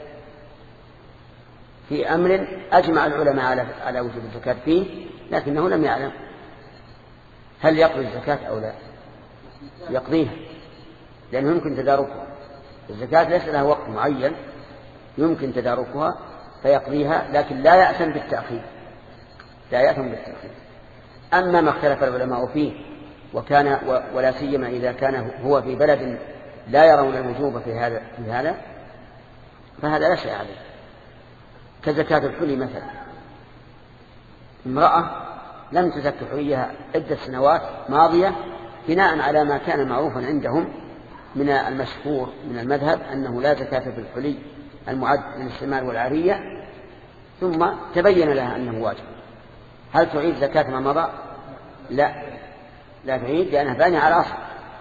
في أمر أجمع العلماء على على وجوب الزكاة فيه، لكنه لم يعلم هل يقضي الزكاة أو لا. يقضيها لأنه يمكن تداركها. الزكاة ليس لها وقت معين يمكن تداركها فيقضيها، لكن لا يأثم بالتأخير، لا يأثم بالتأخير. أما ما اختلف العلماء فيه وكان ولا سيما إذا كان هو في بلد لا يرون الوجوب في هذا في هذا فهذا لا شيء عليه. كزكاة الحلي مثلا، امرأة لم تزكي حليها عدة سنوات ماضية بناء على ما كان معروفا عندهم من المشهور من المذهب أنه لا زكاة في الحلي المعد للاستعمال والعارية، ثم تبين لها أنه واجب. هل تعيد زكاة ما مضى؟ لا، لا تعيد لأنها بانية على أصل.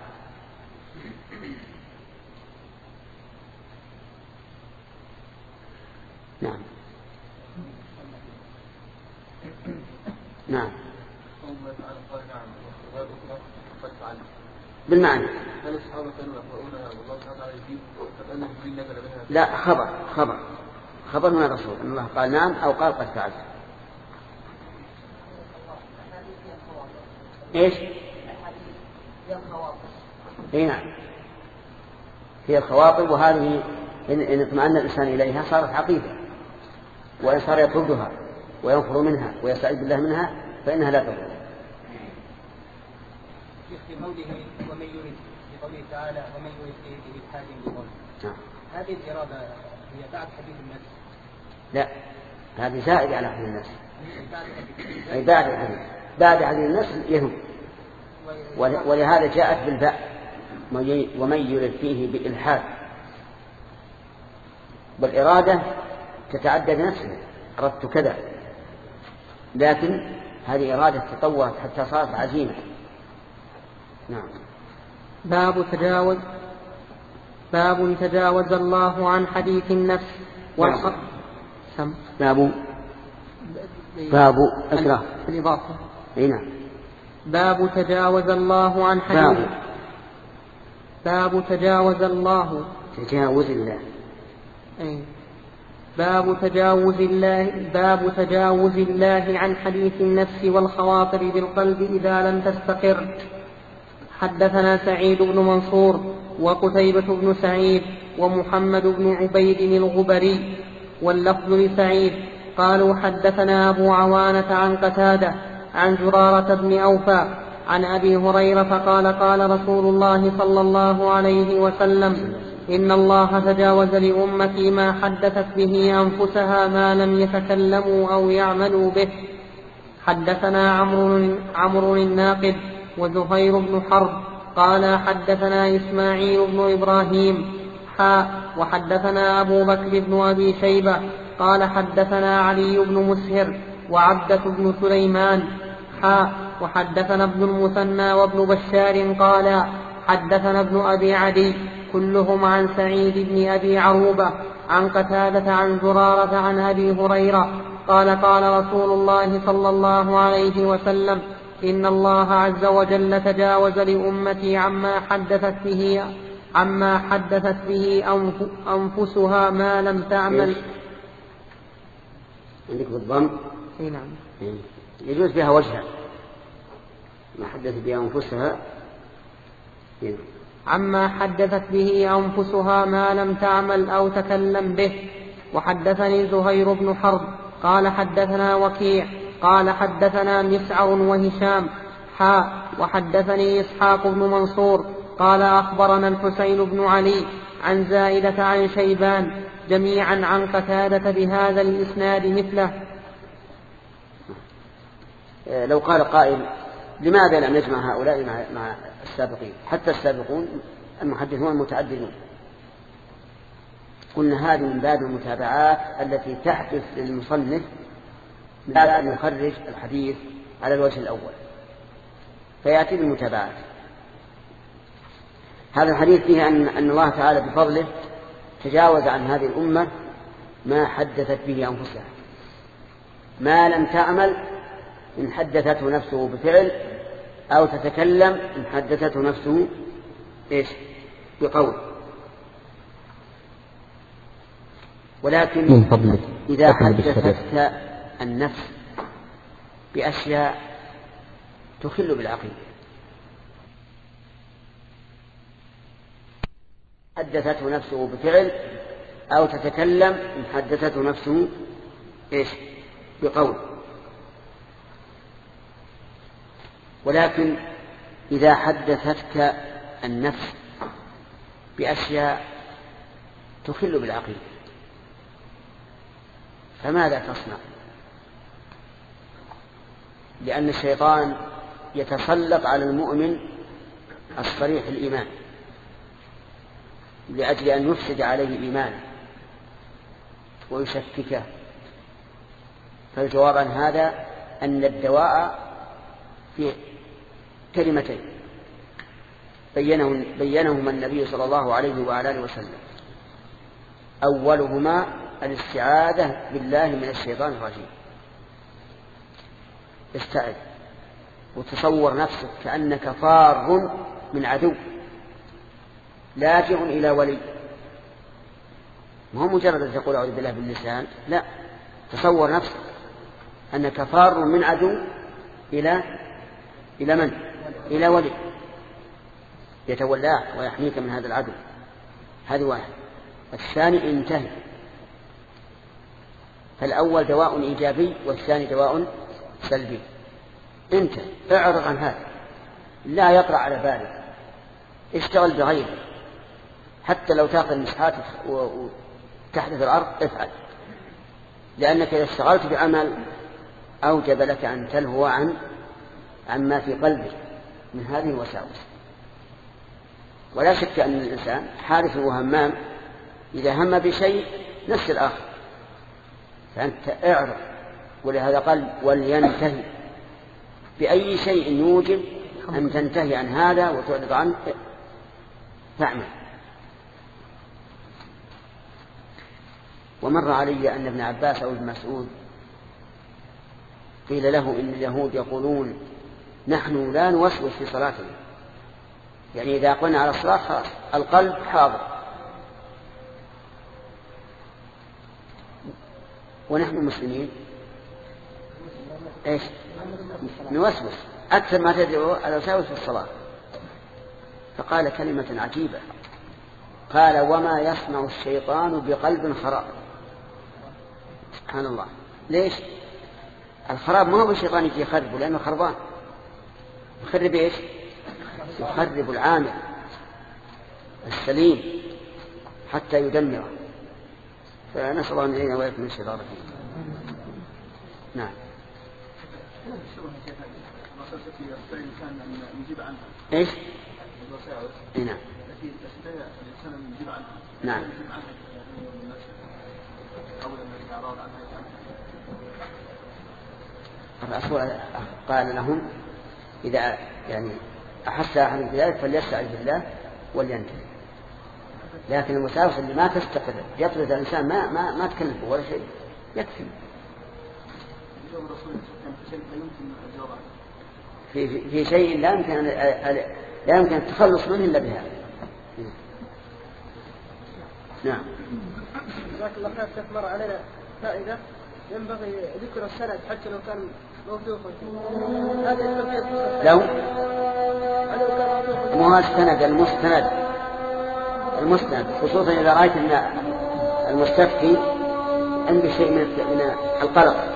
نعم نعم بالمعنى. هل الصحابة كانوا يقرؤونها والله تعالى يجيب فكأن جبريل نزل بها؟ لا، خبر خبر خبر من الرسول أن الله قال نعم أو قال قد فعلت. إيش؟ إيه نعم، هي الخواطر، وهذه إن اطمأن الإنسان إليها صارت عقيدة، وإن صار يطردها وينفر منها ويستعيذ بالله منها فإنها لا تضر. في قوله ومن يريد، في قوله تعالى ومن يريد به بإلحاد بظلم، هذه الإرادة هي بعد حديث النفس؟ لا، هذه زائدة على حديث النفس، أي بعد الحديث بعد حديث النفس يهم، ولهذا جاءت بالباء ومن يريد فيه بإلحاد، والإرادة تتعدى بنفسها، أردت كذا، لكن هذه إرادة تطورت حتى صارت عزيمة. نعم. باب تجاوز باب تجاوز الله عن حديث النفس والحق. سم باب باب أسرع الإضافة. نعم. باب تجاوز الله عن حديث باب, باب تجاوز الله تجاوز الله أي باب تجاوز الله باب تجاوز الله عن حديث النفس والخواطر بالقلب إذا لم تستقر. حدثنا سعيد بن منصور وقتيبة بن سعيد ومحمد بن عبيد الغبري واللفظ لسعيد قالوا حدثنا أبو عوانة عن قتادة عن زرارة بن أوفى عن أبي هريرة قال قال رسول الله صلى الله عليه وسلم إن الله تجاوز لأمتي ما حدثت به أنفسها ما لم يتكلموا أو يعملوا به. حدثنا عمرو عمرو الناقد وزهير بن حرب قال حدثنا إسماعيل بن إبراهيم حاء وحدثنا أبو بكر بن أبي شيبة قال حدثنا علي بن مسهر وعبدة بن سليمان حاء وحدثنا ابن المثنى وابن بشار قال حدثنا ابن أبي عدي كلهم عن سعيد بن أبي عروبة عن قتادة عن زرارة عن أبي هريرة قال قال رسول الله صلى الله عليه وسلم إن الله عز وجل تجاوز لأمتي عما حدثت به عما حدثت به أنفسها ما لم تعمل. عندك بالضم؟ اي نعم. يجوز بها وجهها ما حدثت به أنفسها عما حدثت به أنفسها ما لم تعمل أو تكلم به. وحدثني زهير بن حرب قال حدثنا وكيع قال حدثنا مسعر وهشام حاء وحدثني إسحاق بن منصور قال أخبرنا الحسين بن علي عن زائدة عن شيبان جميعا عن قتادة بهذا الإسناد مثله. لو قال قائل لماذا لم نجمع هؤلاء مع, مع السابقين؟ حتى السابقون المحدثون المتعددون. قلنا هذه من باب المتابعات التي تحدث للمصنف بعد أن يخرج الحديث على الوجه الأول فيأتي بالمتابعات. هذا الحديث فيه أن, أن الله تعالى بفضله تجاوز عن هذه الأمة ما حدثت به أنفسها، ما لم تعمل إن حدثته نفسه بفعل، أو تتكلم إن حدثته نفسه إيش بقول. ولكن إذا حدثتك النفس بأشياء تخل بالعقيدة، حدثته نفسه بفعل أو تتكلم إن حدثته نفسه إيش بقول. ولكن إذا حدثتك النفس بأشياء تخل بالعقيدة فماذا تصنع؟ لأن الشيطان يتسلط على المؤمن الصريح الإيمان لأجل أن يفسد عليه إيمانه ويشككه. فالجواب عن هذا أن الدواء في كلمتين بينهم بينهما النبي صلى الله عليه وعلى آله وسلم. أولهما الاستعاذة بالله من الشيطان الرجيم. استعذ وتصور نفسك كأنك فار من عدو لاجئ إلى ولي، ما هو مجرد أن تقول أعوذ بالله باللسان، لا، تصور نفسك أنك فار من عدو إلى إلى من؟ إلى ولي يتولاك ويحميك من هذا العدو. هذا واحد. الثاني انتهي. فالأول دواء إيجابي والثاني دواء سلبي. انت اعرض عن هذا، لا يطرأ على بالك، اشتغل بغيره، حتى لو تأخذ المسحات وتحدث العرض افعل، لأنك إذا اشتغلت بعمل أوجب لك أن تلهو عن عما في قلبك من هذه الوساوس. ولا شك أن الإنسان حارث وهمام، إذا هم بشيء نفس الآخر، فأنت اعرض. ولهذا قال ولينتهي، بأي شيء يوجب أن تنتهي عن هذا وتعرض عنه فاعمل. ومر علي أن ابن عباس أو ابن مسعود قيل له إن اليهود يقولون نحن لا نوسوس في صلاتنا، يعني إذا قلنا على الصلاة خلاص القلب حاضر، ونحن مسلمين ايش نوسوس أكثر ما تدعو على الوساوس في الصلاة. فقال كلمة عجيبة، قال وما يصنع الشيطان بقلب خراب. سبحان الله. ليش؟ الخراب ما هو الشيطان يجي يخربه لأنه خربان، يخرب ايش؟ يخرب العامل السليم حتى يدمره. فنسأل الله أن يعيننا وإياكم من الشيطان الرجيم. نعم. ايش؟ نعم. نعم. الرسول قال لهم إذا يعني أحس أحد بذلك فليستعذ بالله ولينتهي. لكن المساوس اللي ما تستقر يطرد الإنسان ما ما ما تكلفه ولا شيء يكفي. في في شيء لا يمكن لا يمكن التخلص منه إلا بهذا. نعم. جزاك الله خير. تمر علينا فائدة ينبغي ذكر السند حتى لو كان موثوقا. لو مو السند المستند المستند خصوصا إذا رأيت أن المستفتي عنده شيء من القلق.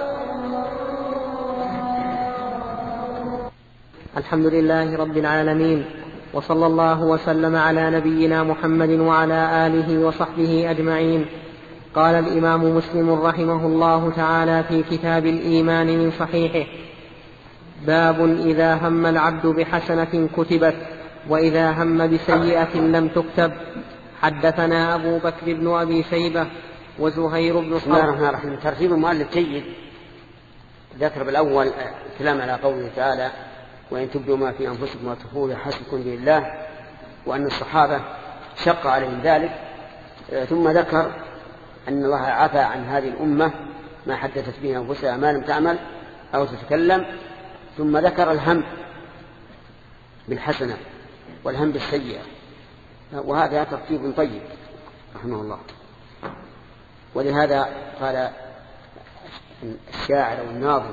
الحمد لله رب العالمين، وصلى الله وسلم على نبينا محمد وعلى آله وصحبه أجمعين. قال الإمام مسلم رحمه الله تعالى في كتاب الإيمان من صحيحه: باب إذا هم العبد بحسنة كتبت وإذا هم بسيئة لم تكتب. حدثنا أبو بكر بن أبي شيبة وزهير بن بسم الله الرحمن الرحيم. ترتيب المؤلف جيد. ذكر بالأول كلام على قوله تعالى: وإن تبدوا ما في أنفسكم وتخفوه يحاسبكم به الله، وأن الصحابة شق عليهم ذلك. ثم ذكر أن الله عفى عن هذه الأمة ما حدثت به أنفسها ما لم تعمل أو تتكلم، ثم ذكر الهم بالحسنة والهم بالسيئة، وهذا ترتيب طيب رحمه الله. ولهذا قال الشاعر والناظم: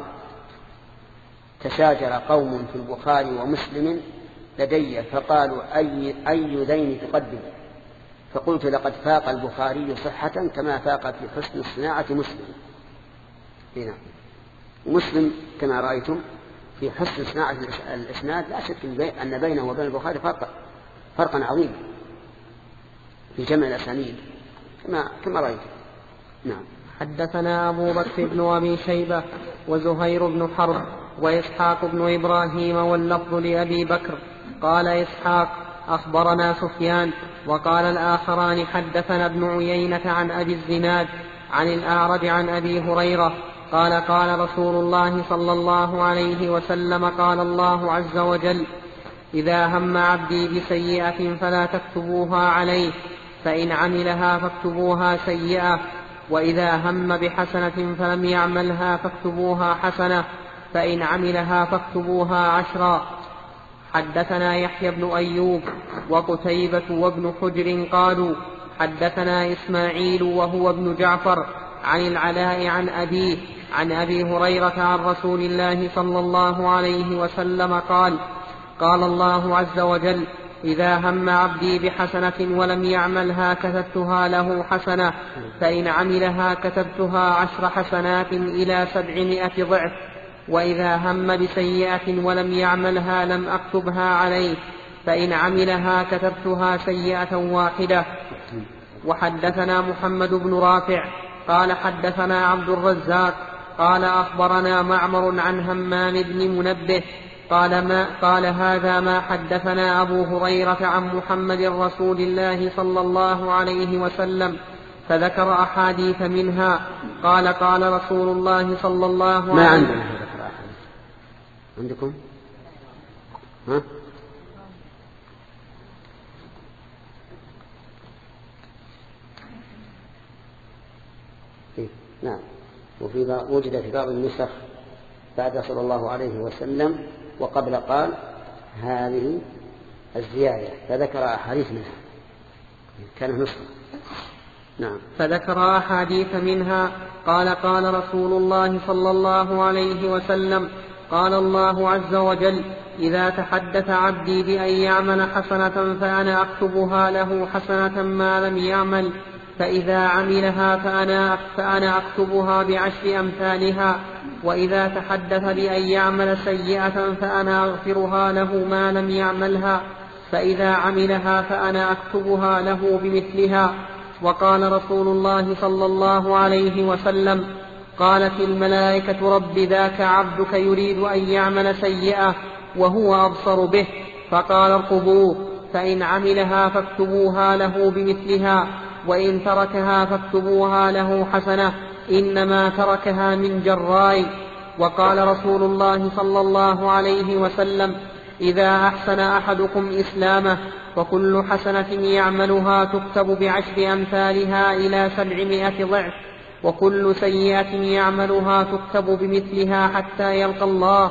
تشاجر قوم في البخاري ومسلم لدي فقالوا أي, أي ذين تقدم، فقلت لقد فاق البخاري صحة كما فاق في حسن الصناعة مسلم. هنا مسلم كما رأيتم في حسن صناعة الإسناد لا شك أن بينه وبين البخاري فرق فرقا عظيما في جمع الأسانيد كما كما رأيتم. نعم. حدثنا أبو بكر بن أبي شيبة وزهير بن حرب وإسحاق بن إبراهيم واللفظ لأبي بكر. قال إسحاق: أخبرنا سفيان. وقال الآخران: حدثنا ابن عيينة عن أبي الزناد عن الأعرج عن أبي هريرة قال: قال رسول الله صلى الله عليه وسلم: قال الله عز وجل: إذا هم عبدي بسيئة فلا تكتبوها عليه، فإن عملها فاكتبوها سيئة، وإذا هم بحسنة فلم يعملها فاكتبوها حسنة، فإن عملها فاكتبوها عشرا. حدثنا يحيى بن أيوب وقتيبة وابن حجر قالوا: حدثنا إسماعيل وهو ابن جعفر عن العلاء عن أبيه عن أبي هريرة عن رسول الله صلى الله عليه وسلم قال: قال الله عز وجل: إذا هم عبدي بحسنة ولم يعملها كتبتها له حسنة، فإن عملها كتبتها عشر حسنات إلى سبعمائة ضعف، وإذا هم بسيئة ولم يعملها لم أكتبها عليه، فإن عملها كتبتها سيئة واحدة. وحدثنا محمد بن رافع قال: حدثنا عبد الرزاق قال: أخبرنا معمر عن همام بن منبه قال, ما قال هذا ما حدثنا أبو هريرة عن محمد رسول الله صلى الله عليه وسلم، فذكر أحاديث منها. قال: قال رسول الله صلى الله عليه وسلم. ما عندنا ذكر أحاديث عندكم؟ ها؟ نعم. وفي وجد في بعض النسخ بعد صلى الله عليه وسلم وقبل قال هذه الزيادة، فذكر أحاديث منها، كان نسخة. نعم. فذكر أحاديث منها. قال: قال رسول الله صلى الله عليه وسلم: قال الله عز وجل: إذا تحدث عبدي بأن يعمل حسنة فأنا أكتبها له حسنة ما لم يعمل، فإذا عملها فأنا, فأنا أكتبها بعشر أمثالها، وإذا تحدث بأن يعمل سيئة فأنا أغفرها له ما لم يعملها، فإذا عملها فأنا أكتبها له بمثلها. وقال رسول الله صلى الله عليه وسلم: قالت الملائكة: رب ذاك عبدك يريد أن يعمل سيئة وهو أبصر به، فقال: ارقبوه، فإن عملها فاكتبوها له بمثلها، وإن تركها فاكتبوها له حسنة، إنما تركها من جراء. وقال رسول الله صلى الله عليه وسلم: إذا أحسن أحدكم إسلامه فكل حسنة يعملها تكتب بعشر أمثالها إلى سبعمائة ضعف، وكل سيئة يعملها تكتب بمثلها حتى يلقى الله.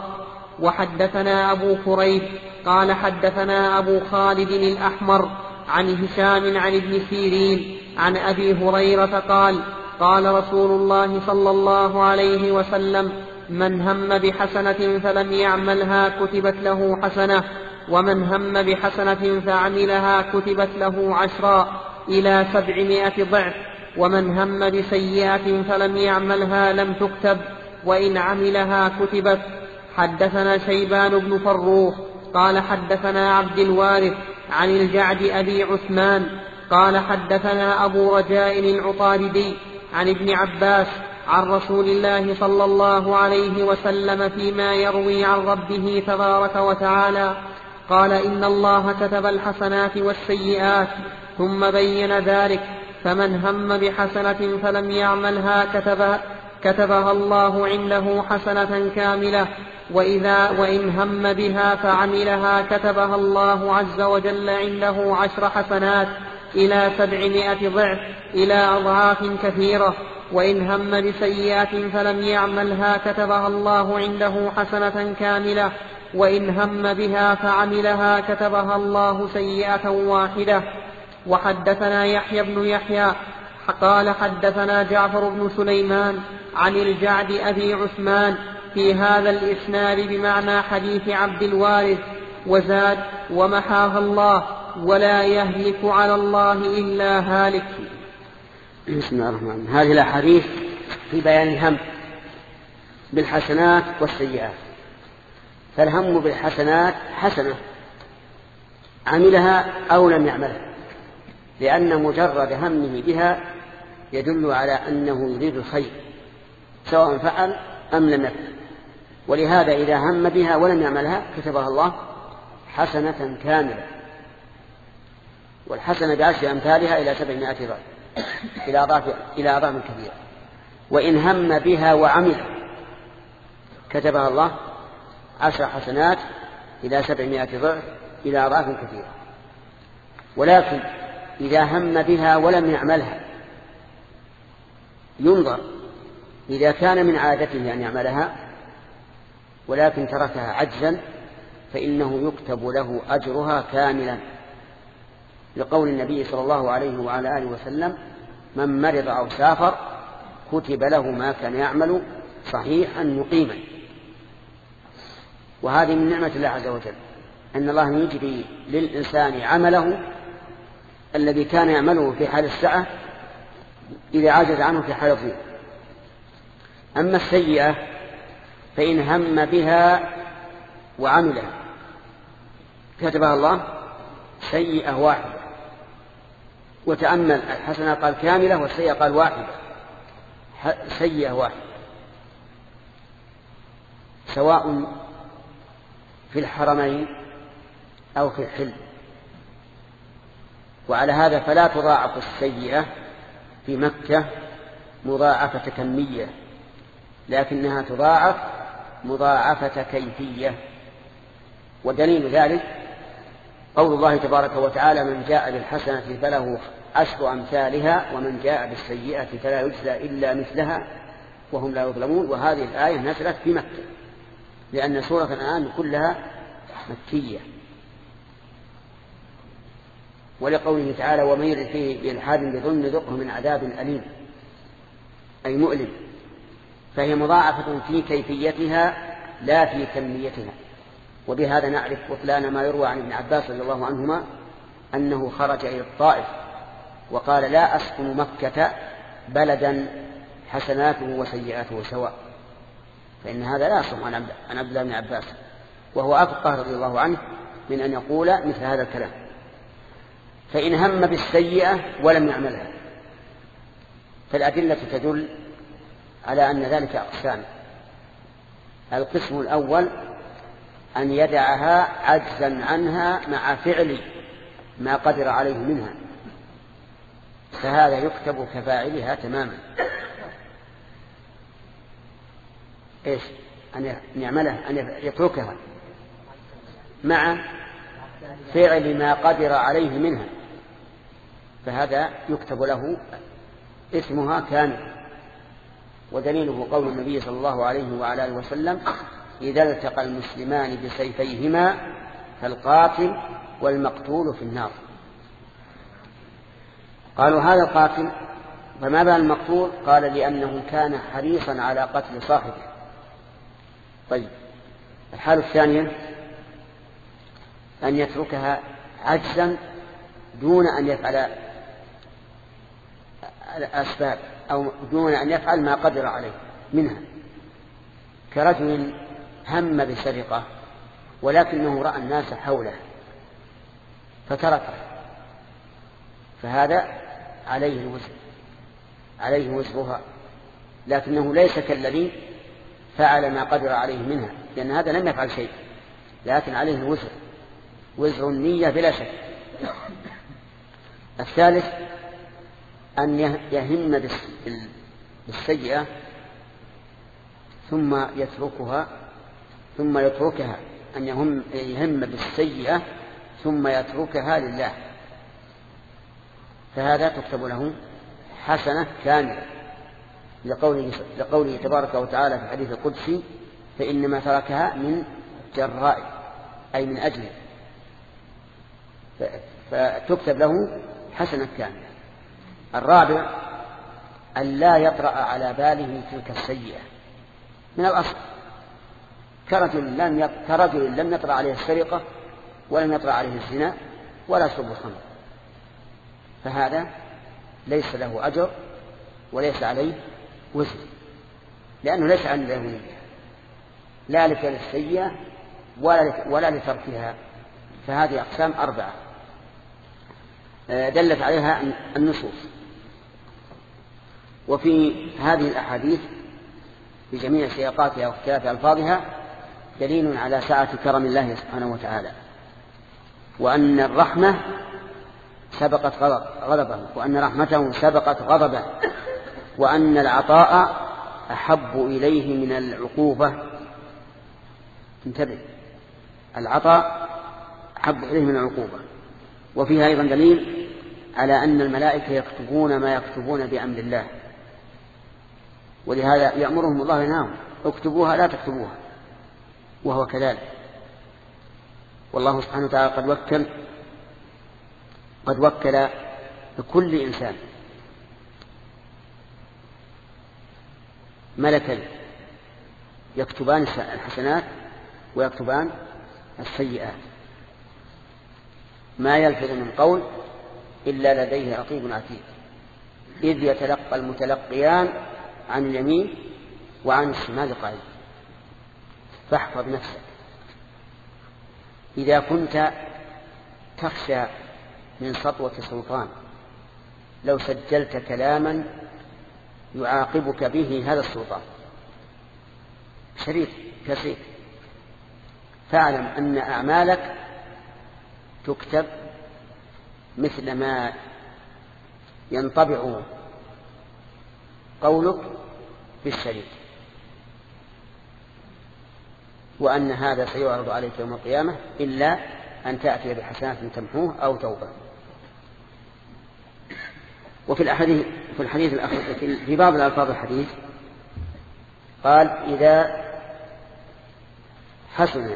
وحدثنا أبو كريب قال: حدثنا أبو خالد الأحمر عن هشام عن ابن سيرين عن أبي هريرة قال: قال رسول الله صلى الله عليه وسلم: من هم بحسنة فلم يعملها كتبت له حسنة، ومن هم بحسنة فعملها كتبت له عشرا إلى سبعمائة ضعف، ومن هم بسيئة فلم يعملها لم تكتب، وإن عملها كتبت. حدثنا شيبان بن فروخ قال: حدثنا عبد الوارث عن الجعد أبي عثمان قال: حدثنا أبو رجاء العطاردي عن ابن عباس عن رسول الله صلى الله عليه وسلم فيما يروي عن ربه تبارك وتعالى قال: إن الله كتب الحسنات والسيئات، ثم بين ذلك: فمن هم بحسنة فلم يعملها كتبها, كتبها الله عنده حسنة كاملة، وإذا وإن هم بها فعملها كتبها الله عز وجل عنده عشر حسنات إلى سبعمائة ضعف إلى أضعاف كثيرة. وإن هم بسيئة فلم يعملها كتبها الله عنده حسنة كاملة، وإن هم بها فعملها كتبها الله سيئة واحدة. وحدثنا يحيى بن يحيى قال حدثنا جعفر بن سليمان عن الجعد أبي عثمان في هذا الإسناد بمعنى حديث عبد الوارث، وزاد ومحاها الله ولا يهلك على الله إلا هالك. بسم الله الرحمن الرحيم. هذه الأحاديث في بيان الهم بالحسنات والسيئات. فالهم بالحسنات حسنة عملها أو لم يعملها، لأن مجرد همه بها يدل على أنه يريد الخير سواء فعل أم لم يفعل. ولهذا إذا هم بها ولم يعملها كتبها الله حسنة كاملة، والحسنة بعشر أمثالها إلى سبعمائة ضعف إلى أضعاف إلى أضعاف كثيرة. وإن هم بها وعمل كتبها الله عشر حسنات إلى سبعمائة ضعف إلى أضعاف كثيرة. ولكن إذا هم بها ولم يعملها ينظر، إذا كان من عادته أن يعملها ولكن تركها عجزا فإنه يكتب له أجرها كاملا، لقول النبي صلى الله عليه وعلى آله وسلم: من مرض أو سافر كتب له ما كان يعمل صحيحا مقيما. وهذه من نعمة الله عز وجل، أن الله يجري للإنسان عمله الذي كان يعمله في حال السعة إذا عجز عنه في حال الضيق. أما السيئة فإن هم بها وعملها كتبها الله سيئة واحدة. وتأمل الحسنة قال كاملة والسيئة قال واحدة، سيئة واحدة، سواء في الحرمين أو في الحل. وعلى هذا فلا تضاعف السيئة في مكة مضاعفة كمية، لكنها تضاعف مضاعفة كيفية. ودليل ذلك قول الله تبارك وتعالى: من جاء بالحسنة فله عشر أمثالها ومن جاء بالسيئة فلا يجزى إلا مثلها وهم لا يظلمون. وهذه الآية نزلت في مكة، لأن سورة الآن كلها مكية. ولقوله تعالى: ومن يرد فيه بإلحاد بظلم نذقه من عذاب أليم، أي مؤلم. فهي مضاعفة في كيفيتها لا في كميتها. وبهذا نعرف بطلان ما يروى عن ابن عباس رضي الله عنهما أنه خرج إلى الطائف وقال: لا أسكن مكة بلدا حسناته وسيئاته سواء. فإن هذا لا يصح عن عبد الله بن عباس، وهو أفقه رضي الله عنه من أن يقول مثل هذا الكلام. فإن هم بالسيئة ولم يعملها فالأدلة تدل على أن ذلك أقسام. القسم الأول أن يدعها عجزا عنها مع فعل ما قدر عليه منها، فهذا يكتب كفاعلها تماما. إيش؟ أن يعملها، أن يتركها مع فعل ما قدر عليه منها، فهذا يكتب له اسمها كامل. ودليله قول النبي صلى الله عليه وعلى آله وسلم: إذا التقى المسلمان بسيفيهما فالقاتل والمقتول في النار. قالوا: هذا القاتل، فما بال المقتول؟ قال: لأنه كان حريصا على قتل صاحبه. طيب، الحالة الثانية أن يتركها عجزا دون أن يفعل الأسباب أو دون أن يفعل ما قدر عليه منها، كرجل هم بسرقة ولكنه رأى الناس حوله فتركه، فهذا عليه الوزر، عليه وزرها، لكنه ليس كالذي فعل ما قدر عليه منها، لأن هذا لم يفعل شيء، لكن عليه الوزر، وزر النية بلا شك. الثالث أن يهم بالسيئة ثم يتركها ثم يتركها أن يهم, يهم بالسيئة ثم يتركها لله، فهذا تكتب له حسنة كاملة، لقوله, لقوله تبارك وتعالى في الحديث القدسي: فإنما تركها من جراء، أي من أجله، فتكتب له حسنة كاملة. الرابع أن لا يطرأ على باله تلك السيئة من الأصل، كرجل لم كرجل لم يطرأ عليه السرقة ولم يطرأ عليه الزنا ولا شرب الخمر، فهذا ليس له أجر وليس عليه وزر، لأنه ليس عن له لا لفعل السيئة ولا لتركها. فهذه أقسام أربعة دلت عليها النصوص. وفي هذه الأحاديث بجميع سياقاتها واختلاف ألفاظها دليل على سعة كرم الله سبحانه وتعالى، وأن الرحمة سبقت غضبه، وأن رحمته سبقت غضبه، وأن العطاء أحب إليه من العقوبة. انتبه، العطاء أحب إليه من العقوبة. وفيها أيضا دليل على أن الملائكة يكتبون ما يكتبون بأمر الله، ولهذا يأمرهم الله ينهاهم: اكتبوها لا تكتبوها، وهو كذلك. والله سبحانه وتعالى قد وكل قد وكل لكل إنسان ملكا يكتبان الحسنات ويكتبان السيئات، ما يلفظ من قول إلا لديه رقيب عتيد، إذ يتلقى المتلقيان عن اليمين وعن الشمال قعيد. فاحفظ نفسك إذا كنت تخشى من سطوة سلطان، لو سجلت كلاما يعاقبك به هذا السلطان شريف كثير، فاعلم أن أعمالك تكتب مثل ما ينطبع قولك بالشريف، وأن هذا سيعرض عليك يوم القيامة إلا أن تأتي بحسنات تمحوه أو توبة. وفي الحديث في الحديث الأخير في بعض الألفاظ الحديث قال: إذا حسن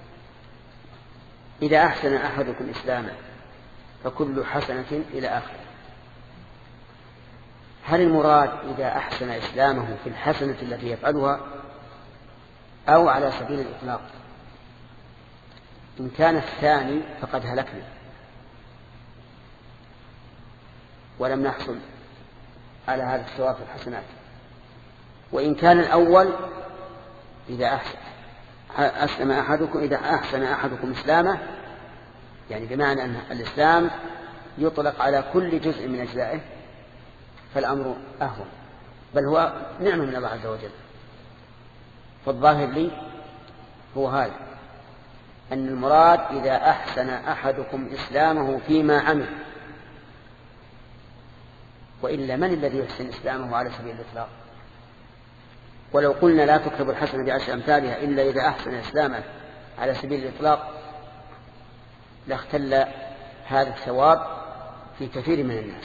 إذا أحسن أحدكم إسلامه فكل حسنة إلى آخر. هل المراد إذا أحسن إسلامه في الحسنة التي يفعلها أو على سبيل الإطلاق؟ إن كان الثاني فقد هلكنا ولم نحصل على هذا الثواب في الحسنات، وإن كان الأول إذا أحسن أسلم أحدكم إذا أحسن أحدكم إسلامه، يعني بمعنى أن الإسلام يطلق على كل جزء من أجزائه، فالأمر أهون، بل هو نعمة من الله عز وجل. فالظاهر لي هو هذا، أن المراد إذا أحسن أحدكم إسلامه فيما عمل، وإلا من الذي يحسن إسلامه على سبيل الإطلاق؟ ولو قلنا لا تكتب الحسنة بعشر أمثالها إلا إذا أحسن إسلامه على سبيل الإطلاق لاختل هذا الثواب في كثير من الناس،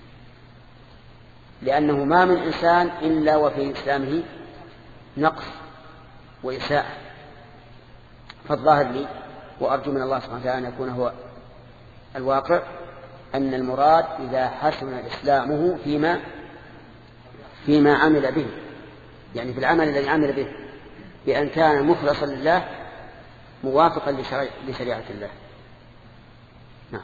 لأنه ما من إنسان إلا وفي إسلامه نقص وإساءة. فالظاهر لي وأرجو من الله سبحانه وتعالى أن يكون هو الواقع أن المراد إذا حسن إسلامه فيما فيما عمل به، يعني في العمل الذي عمل به، بأن كان مخلصا لله موافقا لشريعة الله. نعم.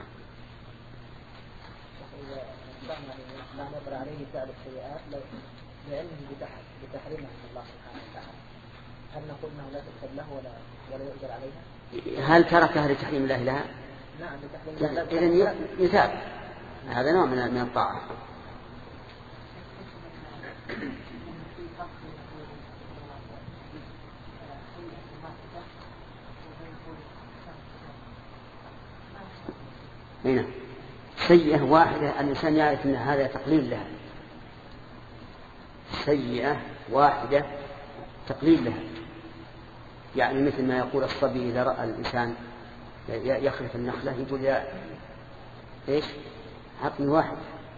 لا نظر عليه فعل السيئات لعلمه بتحريمها من الله سبحانه وتعالى، هل نقول انه لا تكتب له ولا ولا يؤجر عليها؟ هل تركها لتحريم الله لها؟ نعم لتحريم الله. إذن يثاب، هذا نوع من من الطاعة. هنا سيئة واحدة الإنسان يعرف أن هذا تقليل لها، سيئة واحدة تقليل لها، يعني مثل ما يقول الصبي إذا رأى الإنسان يخلف النخلة يقول يا إيش حقن واحد.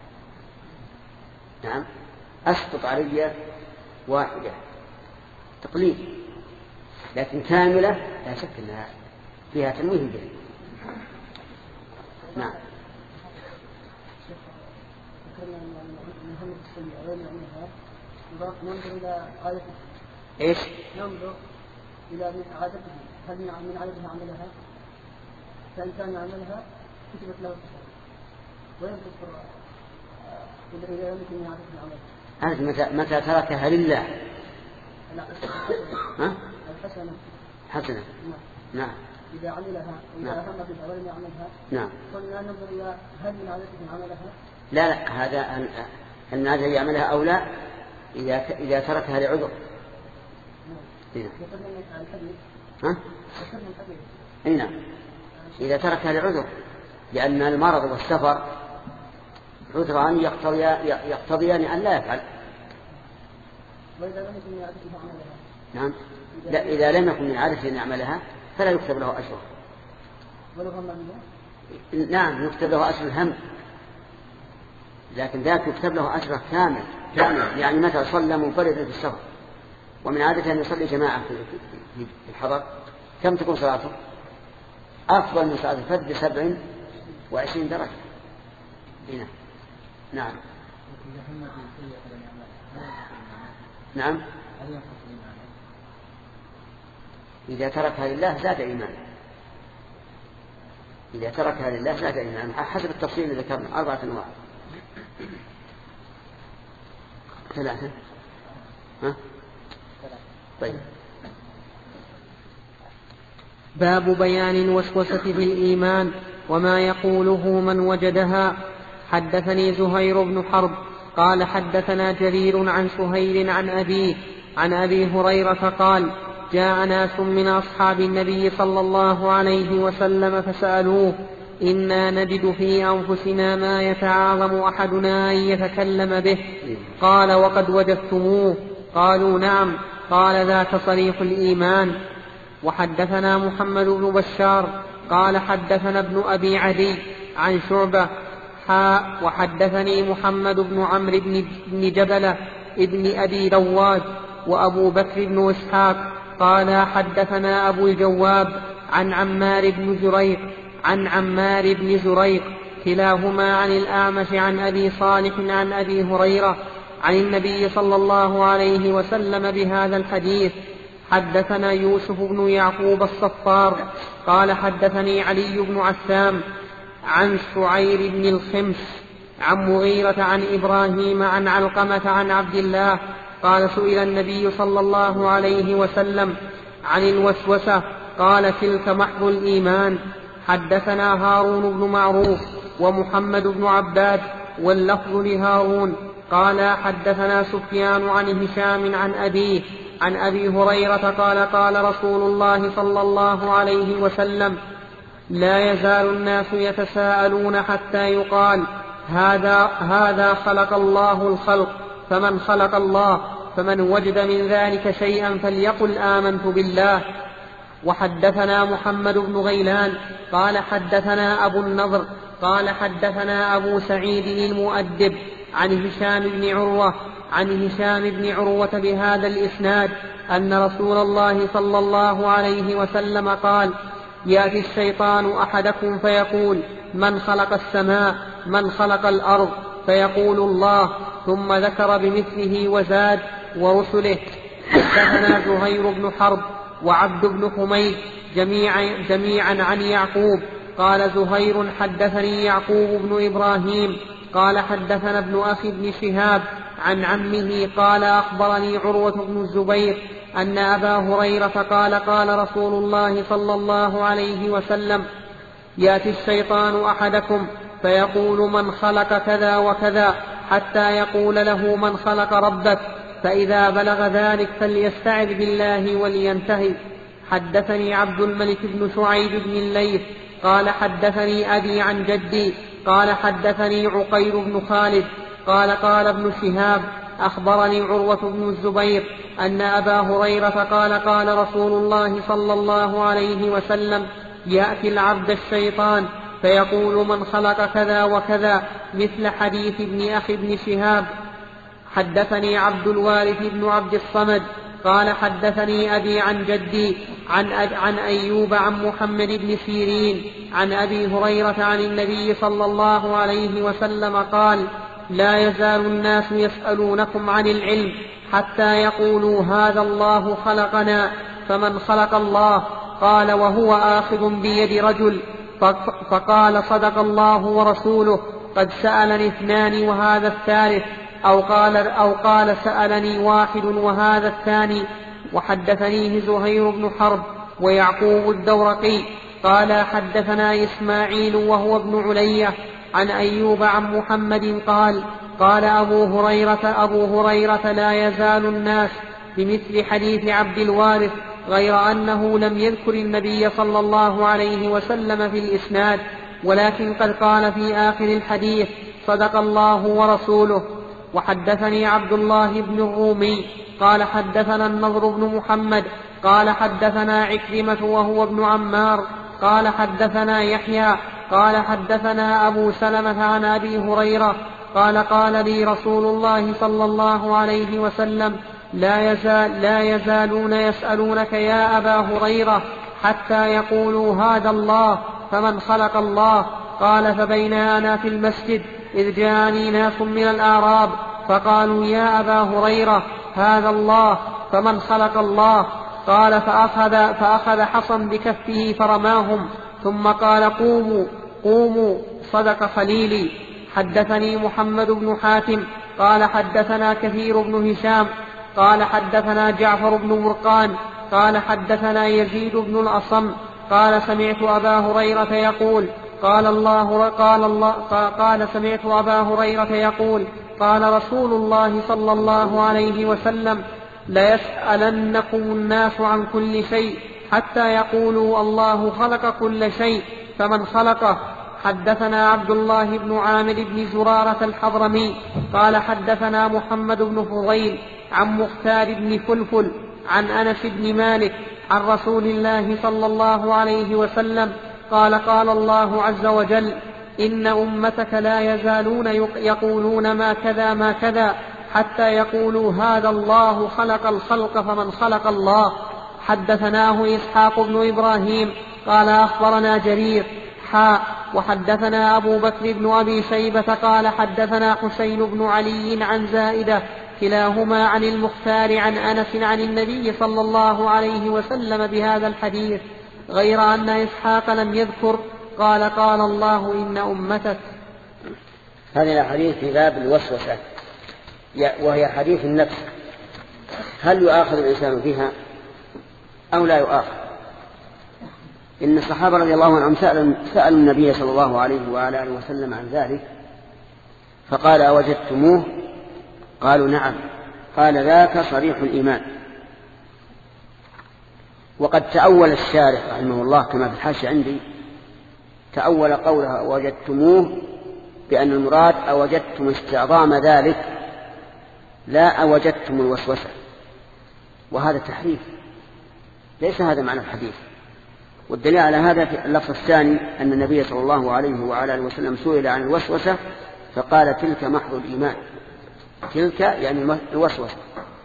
نعم أسقط عرية واحدة تقليد، لكن كاملة لا شك أنها فيها تنويه به. نعم. ننظر إلى عادته. إيش؟ ننظر إلى عادته، هل من عادته عملها؟ فإن كان يعملها كتبت له الصلاة، ويذكر إذا لم يكن من عادته العمل. متى متى تركها لله؟ لا ها؟ الحسنة. حسنة. نعم. نعم. إذا عملها إذا نعم. هم بها ولم يعملها. نعم. قلنا ننظر إلى هل من عادته عملها؟ لا لا هذا أن هذا يعملها أو لا إذا إذا تركها لعذر. نعم. ها؟ أي نعم. إذا تركها لعذر، لأن المرض والسفر عذران يقتضيان أن لا يفعل. وإذا لم يكن من عادته عملها. نعم. لا إذا لم يكن من عادته أن يعملها فلا يكتب له أجر. ولو هم منها؟ نعم يكتب له أجر الهم، لكن ذاك يكتب له أجر كامل كامل. يعني متى صلى منفردا في السفر ومن عادته أن يصلي جماعة في الحضر، كم تكون صلاته؟ أفضل من صلاة الفجر بسبع وعشرين درجة. هنا. نعم. نعم. إذا تركها لله زاد إيمانا. إذا تركها لله زاد إيمانا حسب التفصيل اللي ذكرنا أربعة أنواع. ثلاثة. ها؟ طيب. باب بيان الوسوسة في الإيمان وما يقوله من وجدها. حدثني زهير بن حرب قال حدثنا جرير عن سهيل عن أبيه عن أبي هريرة قال جاء ناس من أصحاب النبي صلى الله عليه وسلم فسألوه إنا نجد في أنفسنا ما يتعاظم أحدنا أن يتكلم به. قال وقد وجدتموه؟ قالوا نعم. قال ذاك صريح الإيمان. وحدثنا محمد بن بشار قال حدثنا ابن أبي عدي عن شعبة حاء وحدثني محمد بن عمرو بن جبلة ابن أبي دواد وأبو بكر بن إسحاق قال حدثنا أبو الجواب عن عمار بن زريق عن عمار بن زريق كلاهما عن الأعمش عن أبي صالح عن أبي هريرة عن النبي صلى الله عليه وسلم بهذا الحديث. حدثنا يوسف بن يعقوب الصفار قال حدثني علي بن عسام عن شعير بن الخمس عن مغيرة عن إبراهيم عن علقمة عن عبد الله قال سئل النبي صلى الله عليه وسلم عن الوسوسة قال تلك محض الإيمان. حدثنا هارون بن معروف ومحمد بن عباد واللفظ لهارون قال حدثنا سفيان عن هشام عن أبيه عن أبي هريرة قال قال رسول الله صلى الله عليه وسلم لا يزال الناس يتساءلون حتى يقال هذا هذا خلق الله الخلق فمن خلق الله فمن وجد من ذلك شيئا فليقل آمنت بالله. وحدثنا محمد بن غيلان قال حدثنا أبو النضر قال حدثنا أبو سعيد المؤدب عن هشام بن عروة عن هشام بن عروة بهذا الإسناد أن رسول الله صلى الله عليه وسلم قال يأتي الشيطان أحدكم فيقول من خلق السماء من خلق الأرض فيقول الله ثم ذكر بمثله وزاد ورسله. حدثنا زهير بن حرب وعبد بن حميد جميعا, جميعا عن يعقوب قال زهير حدثني يعقوب بن إبراهيم قال حدثنا ابن أخي بن شهاب عن عمه قال أخبرني عروة بن الزبير أن أبا هريرة قال قال رسول الله صلى الله عليه وسلم يأتي الشيطان أحدكم فيقول من خلق كذا وكذا حتى يقول له من خلق ربك فإذا بلغ ذلك فليستعذ بالله ولينتهي. حدثني عبد الملك بن شعيب بن الليث قال حدثني أبي عن جدي قال حدثني عقير بن خالد قال قال ابن شهاب أخبرني عروة بن الزبير أن أبا هريرة قال قال رسول الله صلى الله عليه وسلم يأتي العبد الشيطان فيقول من خلق كذا وكذا، مثل حديث ابن أخي ابن شهاب. حدثني عبد الوارث بن عبد الصمد قال حدثني أبي عن جدي عن, عن أيوب عن محمد بن سيرين عن أبي هريرة عن النبي صلى الله عليه وسلم قال: لا يزال الناس يسألونكم عن العلم حتى يقولوا هذا الله خلقنا، فمن خلق الله؟ قال: وهو آخذ بيد رجل. فقال: صدق الله ورسوله، قد سألني اثنان وهذا الثالث، أو قال, أو قال سألني واحد وهذا الثاني. وحدثنيه زهير بن حرب ويعقوب الدورقي قال حدثنا إسماعيل وهو ابن علية عن أيوب عن محمد قال: قال أبو هريرة أبو هريرة لا يزال الناس بمثل حديث عبد الوارث، غير أنه لم يذكر النبي صلى الله عليه وسلم في الإسناد، ولكن قد قال في آخر الحديث: صدق الله ورسوله. وحدثني عبد الله بن الرومي قال حدثنا النضر بن محمد قال حدثنا عكرمة وهو ابن عمار قال حدثنا يحيى قال حدثنا أبو سلمة عن أبي هريرة قال: قال لي رسول الله صلى الله عليه وسلم: لا, يزال لا يزالون يسألونك يا أبا هريرة حتى يقولوا هذا الله، فمن خلق الله؟ قال: فبين أنا في المسجد إذ جاءني ناس من الأعراب فقالوا: يا أبا هريرة هذا الله، فمن خلق الله؟ قال: فأخذ, فأخذ حصا بكفه فرماهم، ثم قال: قوموا قوموا صدق خليلي. حدثني محمد بن حاتم قال حدثنا كثير بن هشام قال حدثنا جعفر بن مرقان قال حدثنا يزيد بن الأصم قال: سمعت أبا هريرة يقول: قال الله قال الله قال سمعت أبا هريرة يقول: قال رسول الله صلى الله عليه وسلم: ليسألنكم الناس عن كل شيء حتى يقولوا الله خلق كل شيء، فمن خلقه؟ حدثنا عبد الله بن عامر بن زرارة الحضرمي قال حدثنا محمد بن فضيل عن مختار بن فلفل عن أنس بن مالك عن رسول الله صلى الله عليه وسلم قال: قال الله عز وجل: إن أمتك لا يزالون يقولون ما كذا ما كذا حتى يقولوا هذا الله خلق الخلق، فمن خلق الله؟ حدثناه إسحاق بن إبراهيم قال أخبرنا جرير حاء وحدثنا أبو بكر بن أبي شيبة قال حدثنا حسين بن علي عن زائدة كلاهما عن المختار عن أنس عن النبي صلى الله عليه وسلم بهذا الحديث، غير أن إسحاق لم يذكر قال: قال الله إن أمتك. هذه الحديث في باب الوسوسة، وهي حديث النفس، هل يؤاخذ الإنسان بها أو لا يؤاخذ؟ إن الصحابة رضي الله عنهم سألوا النبي صلى الله عليه وآله وسلم عن ذلك، فقال: أوجدتموه؟ قالوا: نعم. قال: ذاك صريح الإيمان. وقد تأول الشارح رحمه الله كما في الحاشية عندي، تأول قولها أوجدتموه بأن المراد أوجدتم استعظام ذلك، لا أوجدتم الوسوسة، وهذا تحريف، ليس هذا معنى الحديث. والدليل على هذا في اللفظ الثاني أن النبي صلى الله عليه وعلى آله وسلم سئل عن الوسوسة فقال: تلك محض الإيمان، تلك يعني الوسوسة.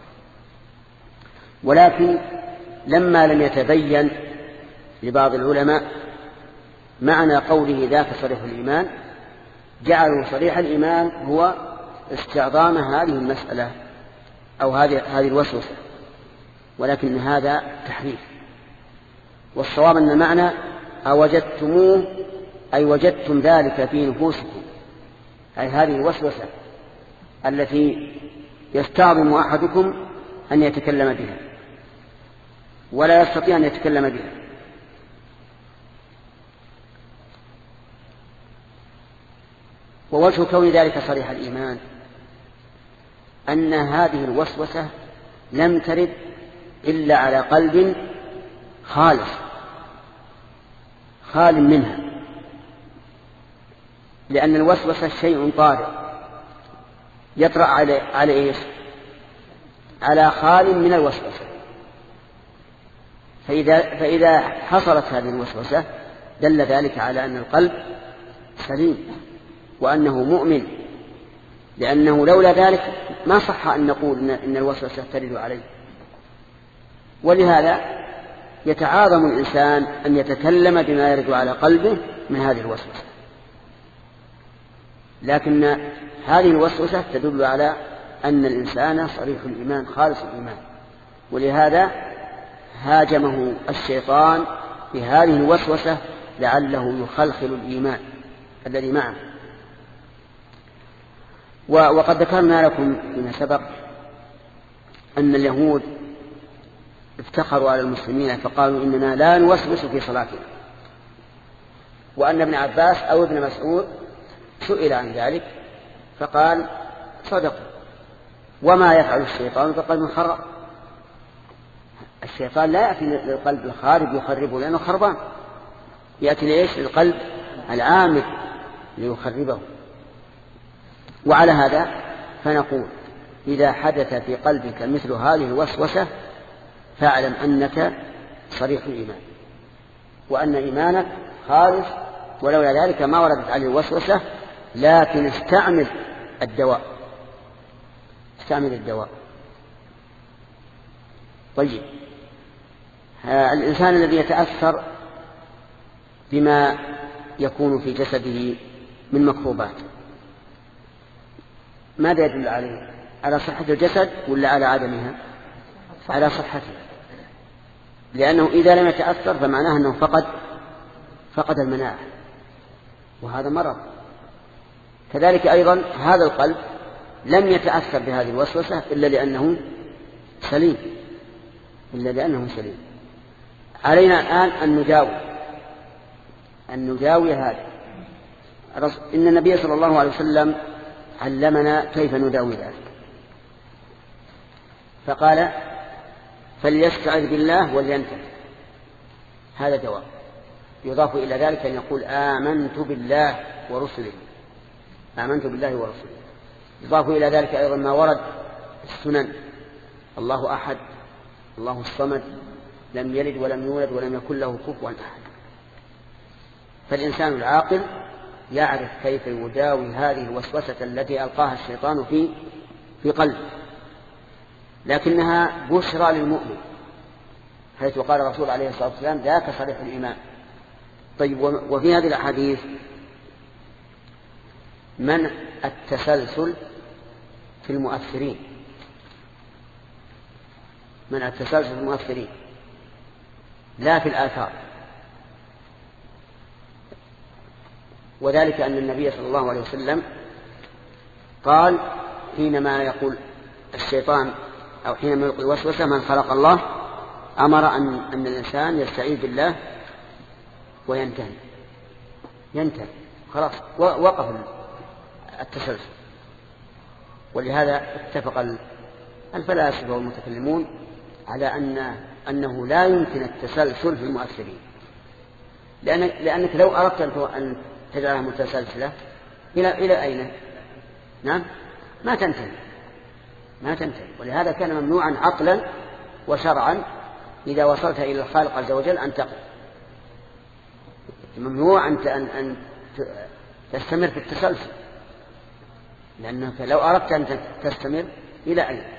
ولكن لما لم يتبين لبعض العلماء معنى قوله ذاك صريح الإيمان، جعلوا صريح الإيمان هو استعظام هذه المسألة أو هذه هذه الوسوسة، ولكن هذا تحريف. والصواب أن المعنى أوجدتموه أي وجدتم ذلك في نفوسكم، أي هذه الوسوسة التي يستعظم أحدكم أن يتكلم بها ولا يستطيع أن يتكلم بها. ووجه كون ذلك صريح الإيمان أن هذه الوسوسة لم ترد إلا على قلب خالص خال منها، لأن الوسوسة شيء طارئ يطرأ على على إيش؟ على خال من الوسوسة. فإذا فإذا حصلت هذه الوسوسة دل ذلك على أن القلب سليم وأنه مؤمن، لأنه لولا ذلك ما صح أن نقول إن الوسوسة ترد عليه. ولهذا يتعاظم الإنسان أن يتكلم بما يرد على قلبه من هذه الوسوسة، لكن هذه الوسوسة تدل على أن الإنسان صريح الإيمان خالص الإيمان، ولهذا هاجمه الشيطان بهذه الوسوسة لعله يخلخل الإيمان الذي معه. وقد ذكرنا لكم فيما سبق أن اليهود افتخروا على المسلمين فقالوا إننا لا نوسوس في صلاتنا، وأن ابن عباس أو ابن مسعود سئل عن ذلك فقال صدقوا، وما يفعل الشيطان فقال من خرب. الشيطان لا يأتي للقلب الخارب يخربه لأنه خربان، يأتي ليش للقلب العامل ليخربه. وعلى هذا فنقول إذا حدث في قلبك مثل هذه الوسوسة فاعلم أنك صريح الإيمان وأن إيمانك خالص، ولولا ذلك ما وردت عليه الوسوسة، لكن استعمل الدواء استعمل الدواء. طيب، الإنسان الذي يتأثر بما يكون في جسده من مكروبات ماذا يدل عليه؟ على صحة الجسد ولا على عدمها؟ على صحته، لأنه إذا لم يتأثر فمعناه أنه فقد فقد المناعة، وهذا مرض. كذلك أيضا هذا القلب لم يتأثر بهذه الوسوسة إلا لأنه سليم إلا لأنه سليم. علينا الآن أن نداوي أن نداوي هذا. إن النبي صلى الله عليه وسلم علمنا كيف نداوي ذلك، فقال فليستعذ بالله ولينتهي. هذا دواء. يضاف إلى ذلك أن يقول آمنت بالله ورسله آمنت بالله ورسله. يضاف إلى ذلك أيضا ما ورد السنن: الله أحد، الله الصمد، لم يلد ولم يولد ولم يكن له كفوا أحد. فالإنسان العاقل يعرف كيف يداوي هذه الوسوسة التي ألقاها الشيطان في في قلبه، لكنها بشرى للمؤمن، حيث قال الرسول عليه الصلاة والسلام ذاك صريح الإيمان. طيب، وفي هذه الأحاديث منع التسلسل في المؤثرين منع التسلسل في المؤثرين لا في الآثار، وذلك أن النبي صلى الله عليه وسلم قال حينما يقول الشيطان أو حينما يلقي وسوسة من خلق الله، أمر أن, أن الإنسان يستعيذ بالله وينتهي ينتهي خلاص، وقف التسلسل. ولهذا اتفق الفلاسفة والمتكلمون على أن أنه لا يمكن التسلسل في المؤثرين، لأن لأنك لو أردت أن تجعلها متسلسلة إلى إلى أين؟ نعم، ما تنتهي ما تنتهي. ولهذا كان ممنوعا عقلا وشرعا إذا وصلت إلى الخالق عز وجل أن تقف. ممنوع أن أن تستمر في التسلسل، لأنك لو أردت أن تستمر إلى أين؟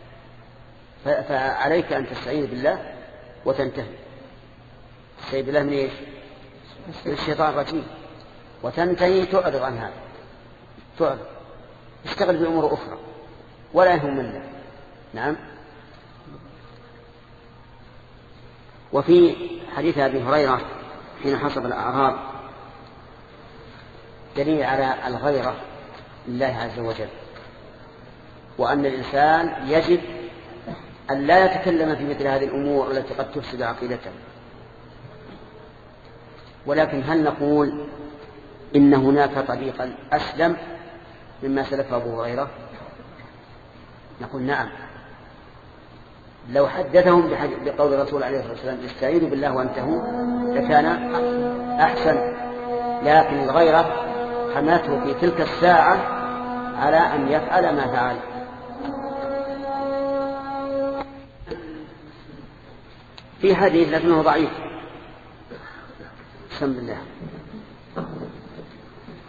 فعليك أن تستعيذ بالله وتنتهي. تستعيذ بالله من إيش؟ الشيطان الرجيم، وتنتهي تعرض عن هذا، تعرض اشتغل بأمور أخرى ولا يهم الله. نعم. وفي حديث أبي هريرة حين حصب الأعراب دليل على الغيرة لله عز وجل، وأن الإنسان يجب أن لا يتكلم في مثل هذه الأمور التي قد تفسد عقيدته. ولكن هل نقول إن هناك طريقا أسلم مما سلف أبو هريرة؟ نقول نعم، لو حدثهم بقول الرسول عليه الصلاة والسلام استعيذوا بالله وانتهوا لكان أحسن، لكن الغيرة حملته في تلك الساعة على أن يفعل ما فعل. في حديث لكنه ضعيف، بسم الله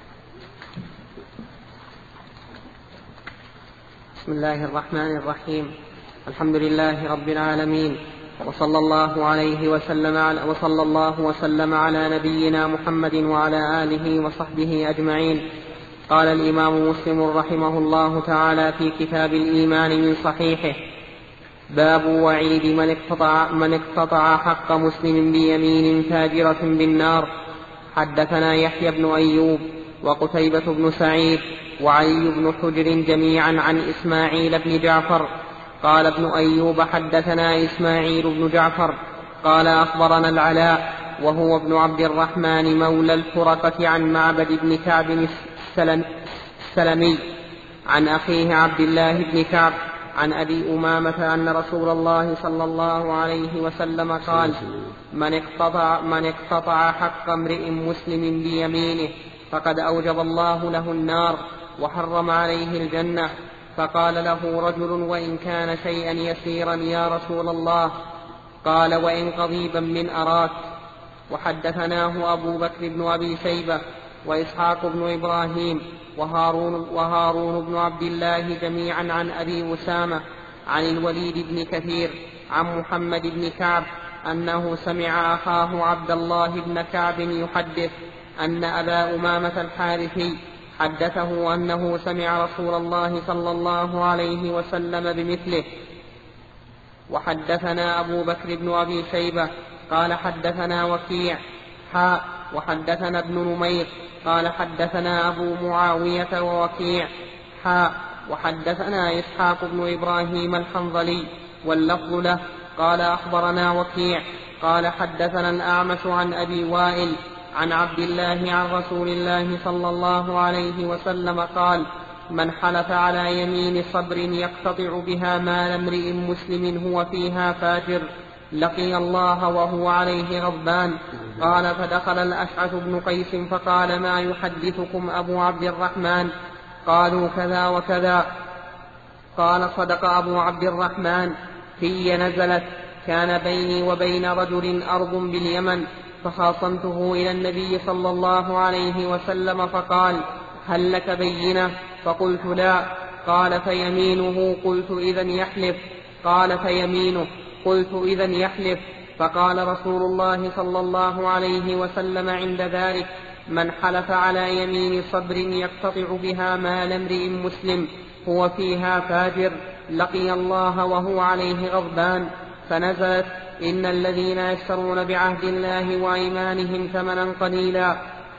بسم الله الرحمن الرحيم. الحمد لله رب العالمين، وصلى الله عليه وسلم على وصلى الله وسلم على نبينا محمد وعلى آله وصحبه أجمعين. قال الإمام مسلم رحمه الله تعالى في كتاب الإيمان من صحيحه: باب وعيد من اقتطع, من اقتطع حق مسلم بيمين فاجرة بالنار. حدثنا يحيى بن أيوب وقتيبة بن سعيد وعلي بن حجر جميعا عن إسماعيل بن جعفر. قال ابن أيوب: حدثنا إسماعيل بن جعفر قال أخبرنا العلاء وهو ابن عبد الرحمن مولى الفرقة عن معبد بن كعب السلمي عن أخيه عبد الله بن كعب عن أبي أمامة أن رسول الله صلى الله عليه وسلم قال: من اقتطع, من اقتطع حق امرئ مسلم بيمينه فقد أوجب الله له النار وحرم عليه الجنة. فقال له رجل: وإن كان شيئا يسيرا يا رسول الله؟ قال: وإن قضيبا من أراك. وحدثناه أبو بكر بن أبي شيبة وإسحاق بن إبراهيم وهارون, وهارون بن عبد الله جميعا عن أبي أسامة عن الوليد بن كثير عن محمد بن كعب أنه سمع أخاه عبد الله بن كعب يحدث أن أبا أمامة الحارثي حدثه أنه سمع رسول الله صلى الله عليه وسلم بمثله. وحدثنا أبو بكر بن أبي شيبة قال حدثنا وكيع حاء وحدثنا ابن نمير قال حدثنا أبو معاوية ووكيع حاء وحدثنا إسحاق بن إبراهيم الحنظلي واللفظ له قال أخبرنا وكيع قال حدثنا الأعمش عن أبي وائل عن عبد الله عن رسول الله صلى الله عليه وسلم قال: من حلف على يمين صبر يقتطع بها مال امرئ مسلم هو فيها فاجر لقي الله وهو عليه غضبان. قال: فدخل الأشعث بن قيس فقال: ما يحدثكم أبو عبد الرحمن؟ قالوا: كذا وكذا. قال: صدق أبو عبد الرحمن، في نزلت كان بيني وبين رجل أرض باليمن فخاصمته إلى النبي صلى الله عليه وسلم فقال: هل لك بينة؟ فقلت: لا. قال: فيمينه؟ قلت: إذن يحلف. قال: فيمينه؟ قلت: إذن يحلف. فقال رسول الله صلى الله عليه وسلم عند ذلك: من حلف على يمين صبر يقتطع بها مال امرئ مسلم هو فيها فاجر لقي الله وهو عليه غضبان. فنزلت: إن الذين يشترون بعهد الله وأيمانهم ثمنا قليلا.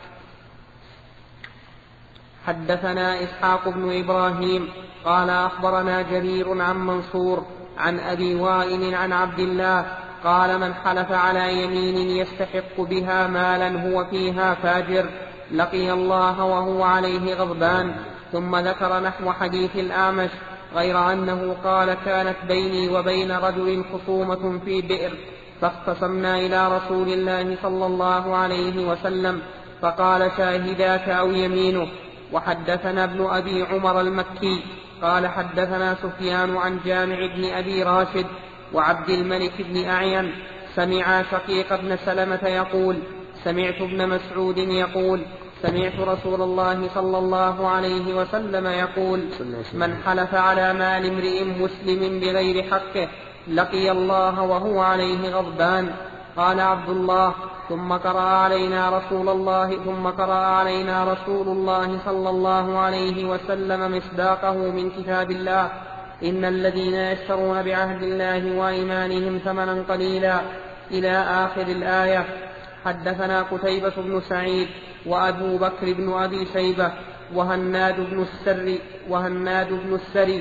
حدثنا إسحاق بن إبراهيم قال أخبرنا جرير عن منصور عن أبي وائل عن عبد الله قال: من حلف على يمين يستحق بها مالا هو فيها فاجر لقي الله وهو عليه غضبان. ثم ذكر نحو حديث الأعمش غير أنه قال: كانت بيني وبين رجل خصومة في بئر فاختصمنا إلى رسول الله صلى الله عليه وسلم فقال: شاهداك أو يمينه. وحدثنا ابن أبي عمر المكي قال حدثنا سفيان عن جامع بن أبي راشد وعبد الملك بن أعين سمع شقيق بن سلمة يقول: سمعت ابن مسعود يقول: سمعت رسول الله صلى الله عليه وسلم يقول: من حلف على مال امرئ مسلم بغير حقه لقي الله وهو عليه غضبان. قال عبد الله: ثم قرأ علينا رسول الله ثم قرأ علينا رسول الله صلى الله عليه وسلم مصداقه من كتاب الله: إن الذين يشترون بعهد الله وأيمانهم ثمنا قليلا إلى آخر الآية. حدثنا قتيبة بن سعيد وأبو بكر بن أبي شيبة وهناد بن السري وهناد بن السري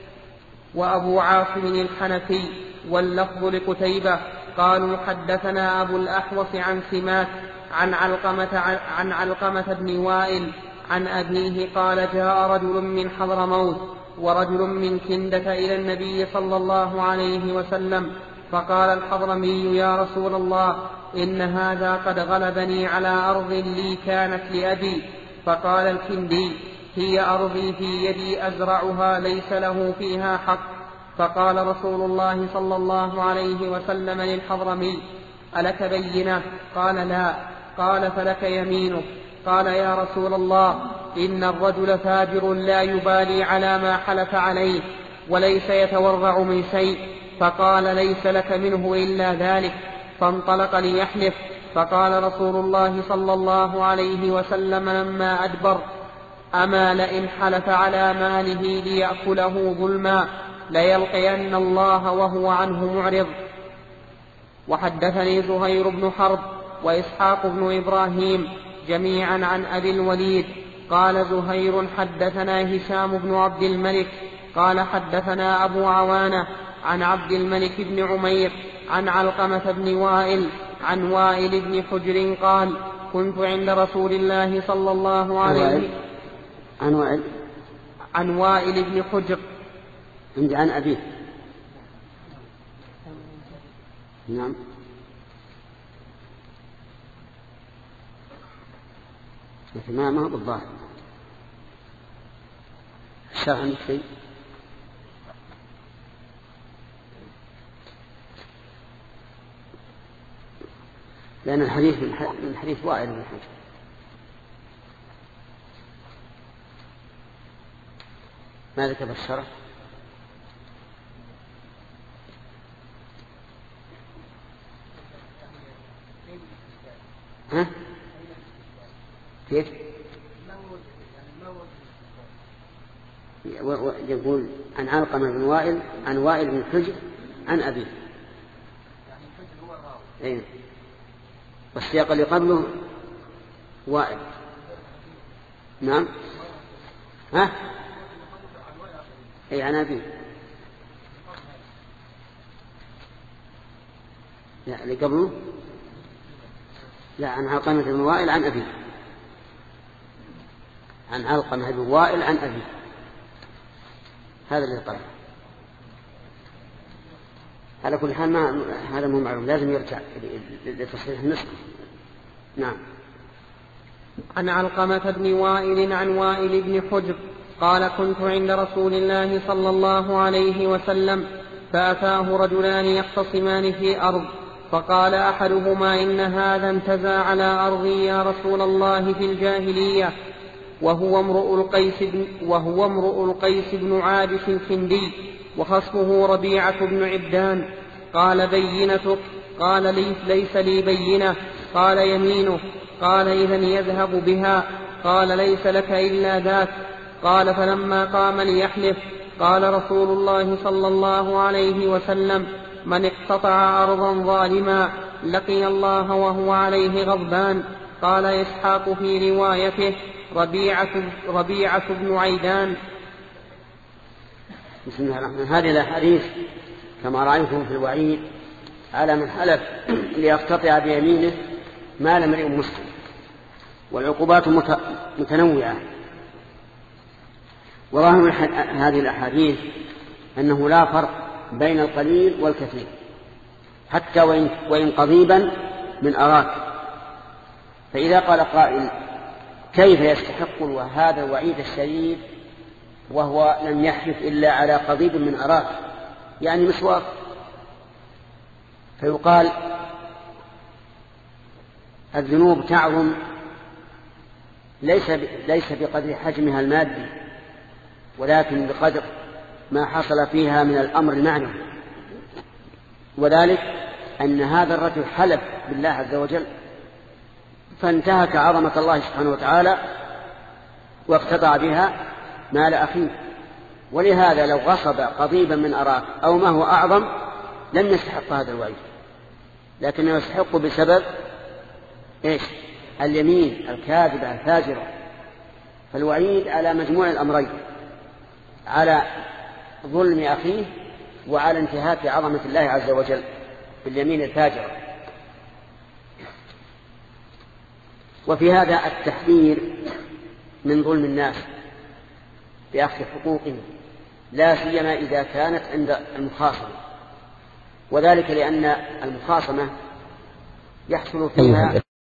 وأبو عاصم الحنفي واللفظ لقتيبة قالوا: حدثنا أبو الأحوص عن سماك عن علقمة, عن علقمة بن وائل عن أبيه قال: جاء رجل من حضرموت ورجل من كندة إلى النبي صلى الله عليه وسلم فقال الحضرمي: يا رسول الله، إن هذا قد غلبني على أرض لي كانت لأبي. فقال الكندي: هي أرضي في يدي أزرعها ليس له فيها حق. فقال رسول الله صلى الله عليه وسلم للحضرمي: ألك بينة؟ قال: لا. قال: فلك يمينه. قال: يا رسول الله، إن الرجل فاجر لا يبالي على ما حلف عليه وليس يتورع من شيء، فقال ليس لك منه إلا ذلك، فانطلق ليحلف، فقال رسول الله صلى الله عليه وسلم لما أدبر: أما لئن حلف على ماله ليأكله ظلما ليلقين الله وهو عنه معرض. وحدثني زهير بن حرب وإسحاق بن إبراهيم جميعا عن أبي الوليد قال زهير حدثنا هشام بن عبد الملك قال حدثنا أبو عوانة عن عبد الملك بن عمير عن علقمة بن وائل عن وائل بن حجر قال: كنت عند رسول الله صلى الله عليه وسلم. عن وائل عن وائل بن حجر عند عن أبيه. نعم. ما ما هو بالظاهر. الشرح عندك شيء؟ لأن الحديث من حديث وائل بن حجر. ماذا كتب الشرح؟ ها؟ كيف؟ يقول عن علقمة بن وائل عن وائل بن حجر عن أبيه. أيه. والسياق اللي قبله وائل. نعم. ها؟ أي عن أبيه. لا اللي قبله لا عن علقمة بن وائل عن أبيه. عن علقمة بن وائل عن أبيه. هذا اللي قبله. على كل حال ما هذا مو معلوم، لازم يرجع لتصحيح النسخة. نعم. عن علقمة بن وائل عن وائل بن حجر قال: كنت عند رسول الله صلى الله عليه وسلم فأتاه رجلان يختصمان في أرض، فقال أحدهما: إن هذا انتزع على أرضي يا رسول الله في الجاهلية، وهو امرؤ القيس بن, وهو امرؤ القيس بن عابس الكندي، وخصمه ربيعة بن عبدان. قال: بينتك؟ قال: لي ليس لي بينة. قال: يمينه. قال: إذن يذهب بها. قال: ليس لك إلا ذاك. قال: فلما قام ليحلف قال رسول الله صلى الله عليه وسلم: من اقتطع أرضا ظالما لقي الله وهو عليه غضبان. قال إسحاق في روايته: ربيعة, ربيعة بن عيدان. بسم الله الرحمن الرحيم. هذه الأحاديث كما رأيتم في الوعيد على من حلف ليقتطع بيمينه مال امرئ مسلم، والعقوبات متنوعة. وظاهر هذه الأحاديث أنه لا فرق بين القليل والكثير، حتى وإن قضيبا من أراك. فإذا قال قائل: كيف يستحق هذا الوعيد الشديد وهو لم يحلف إلا على قضيب من أراك، يعني مسواك؟ فيقال: الذنوب تعظم ليس ليس بقدر حجمها المادي، ولكن بقدر ما حصل فيها من الأمر المعنوي. وذلك أن هذا الرجل حلف بالله عز وجل فانتهك عظمة الله سبحانه وتعالى واقتطع بها مال أخيه، ولهذا لو غصب قضيبا من أراك أو ما هو أعظم لم يستحق هذا الوعيد، لكنه يستحق بسبب إيش؟ اليمين الكاذبة الفاجرة. فالوعيد على مجموع الأمرين، على ظلم أخيه وعلى انتهاك عظمة الله عز وجل باليمين الفاجرة. وفي هذا التحذير من ظلم الناس بأخذ حقوقهم، لا سيما إذا كانت عند المخاصمة، وذلك لأن المخاصمة يحصل فيها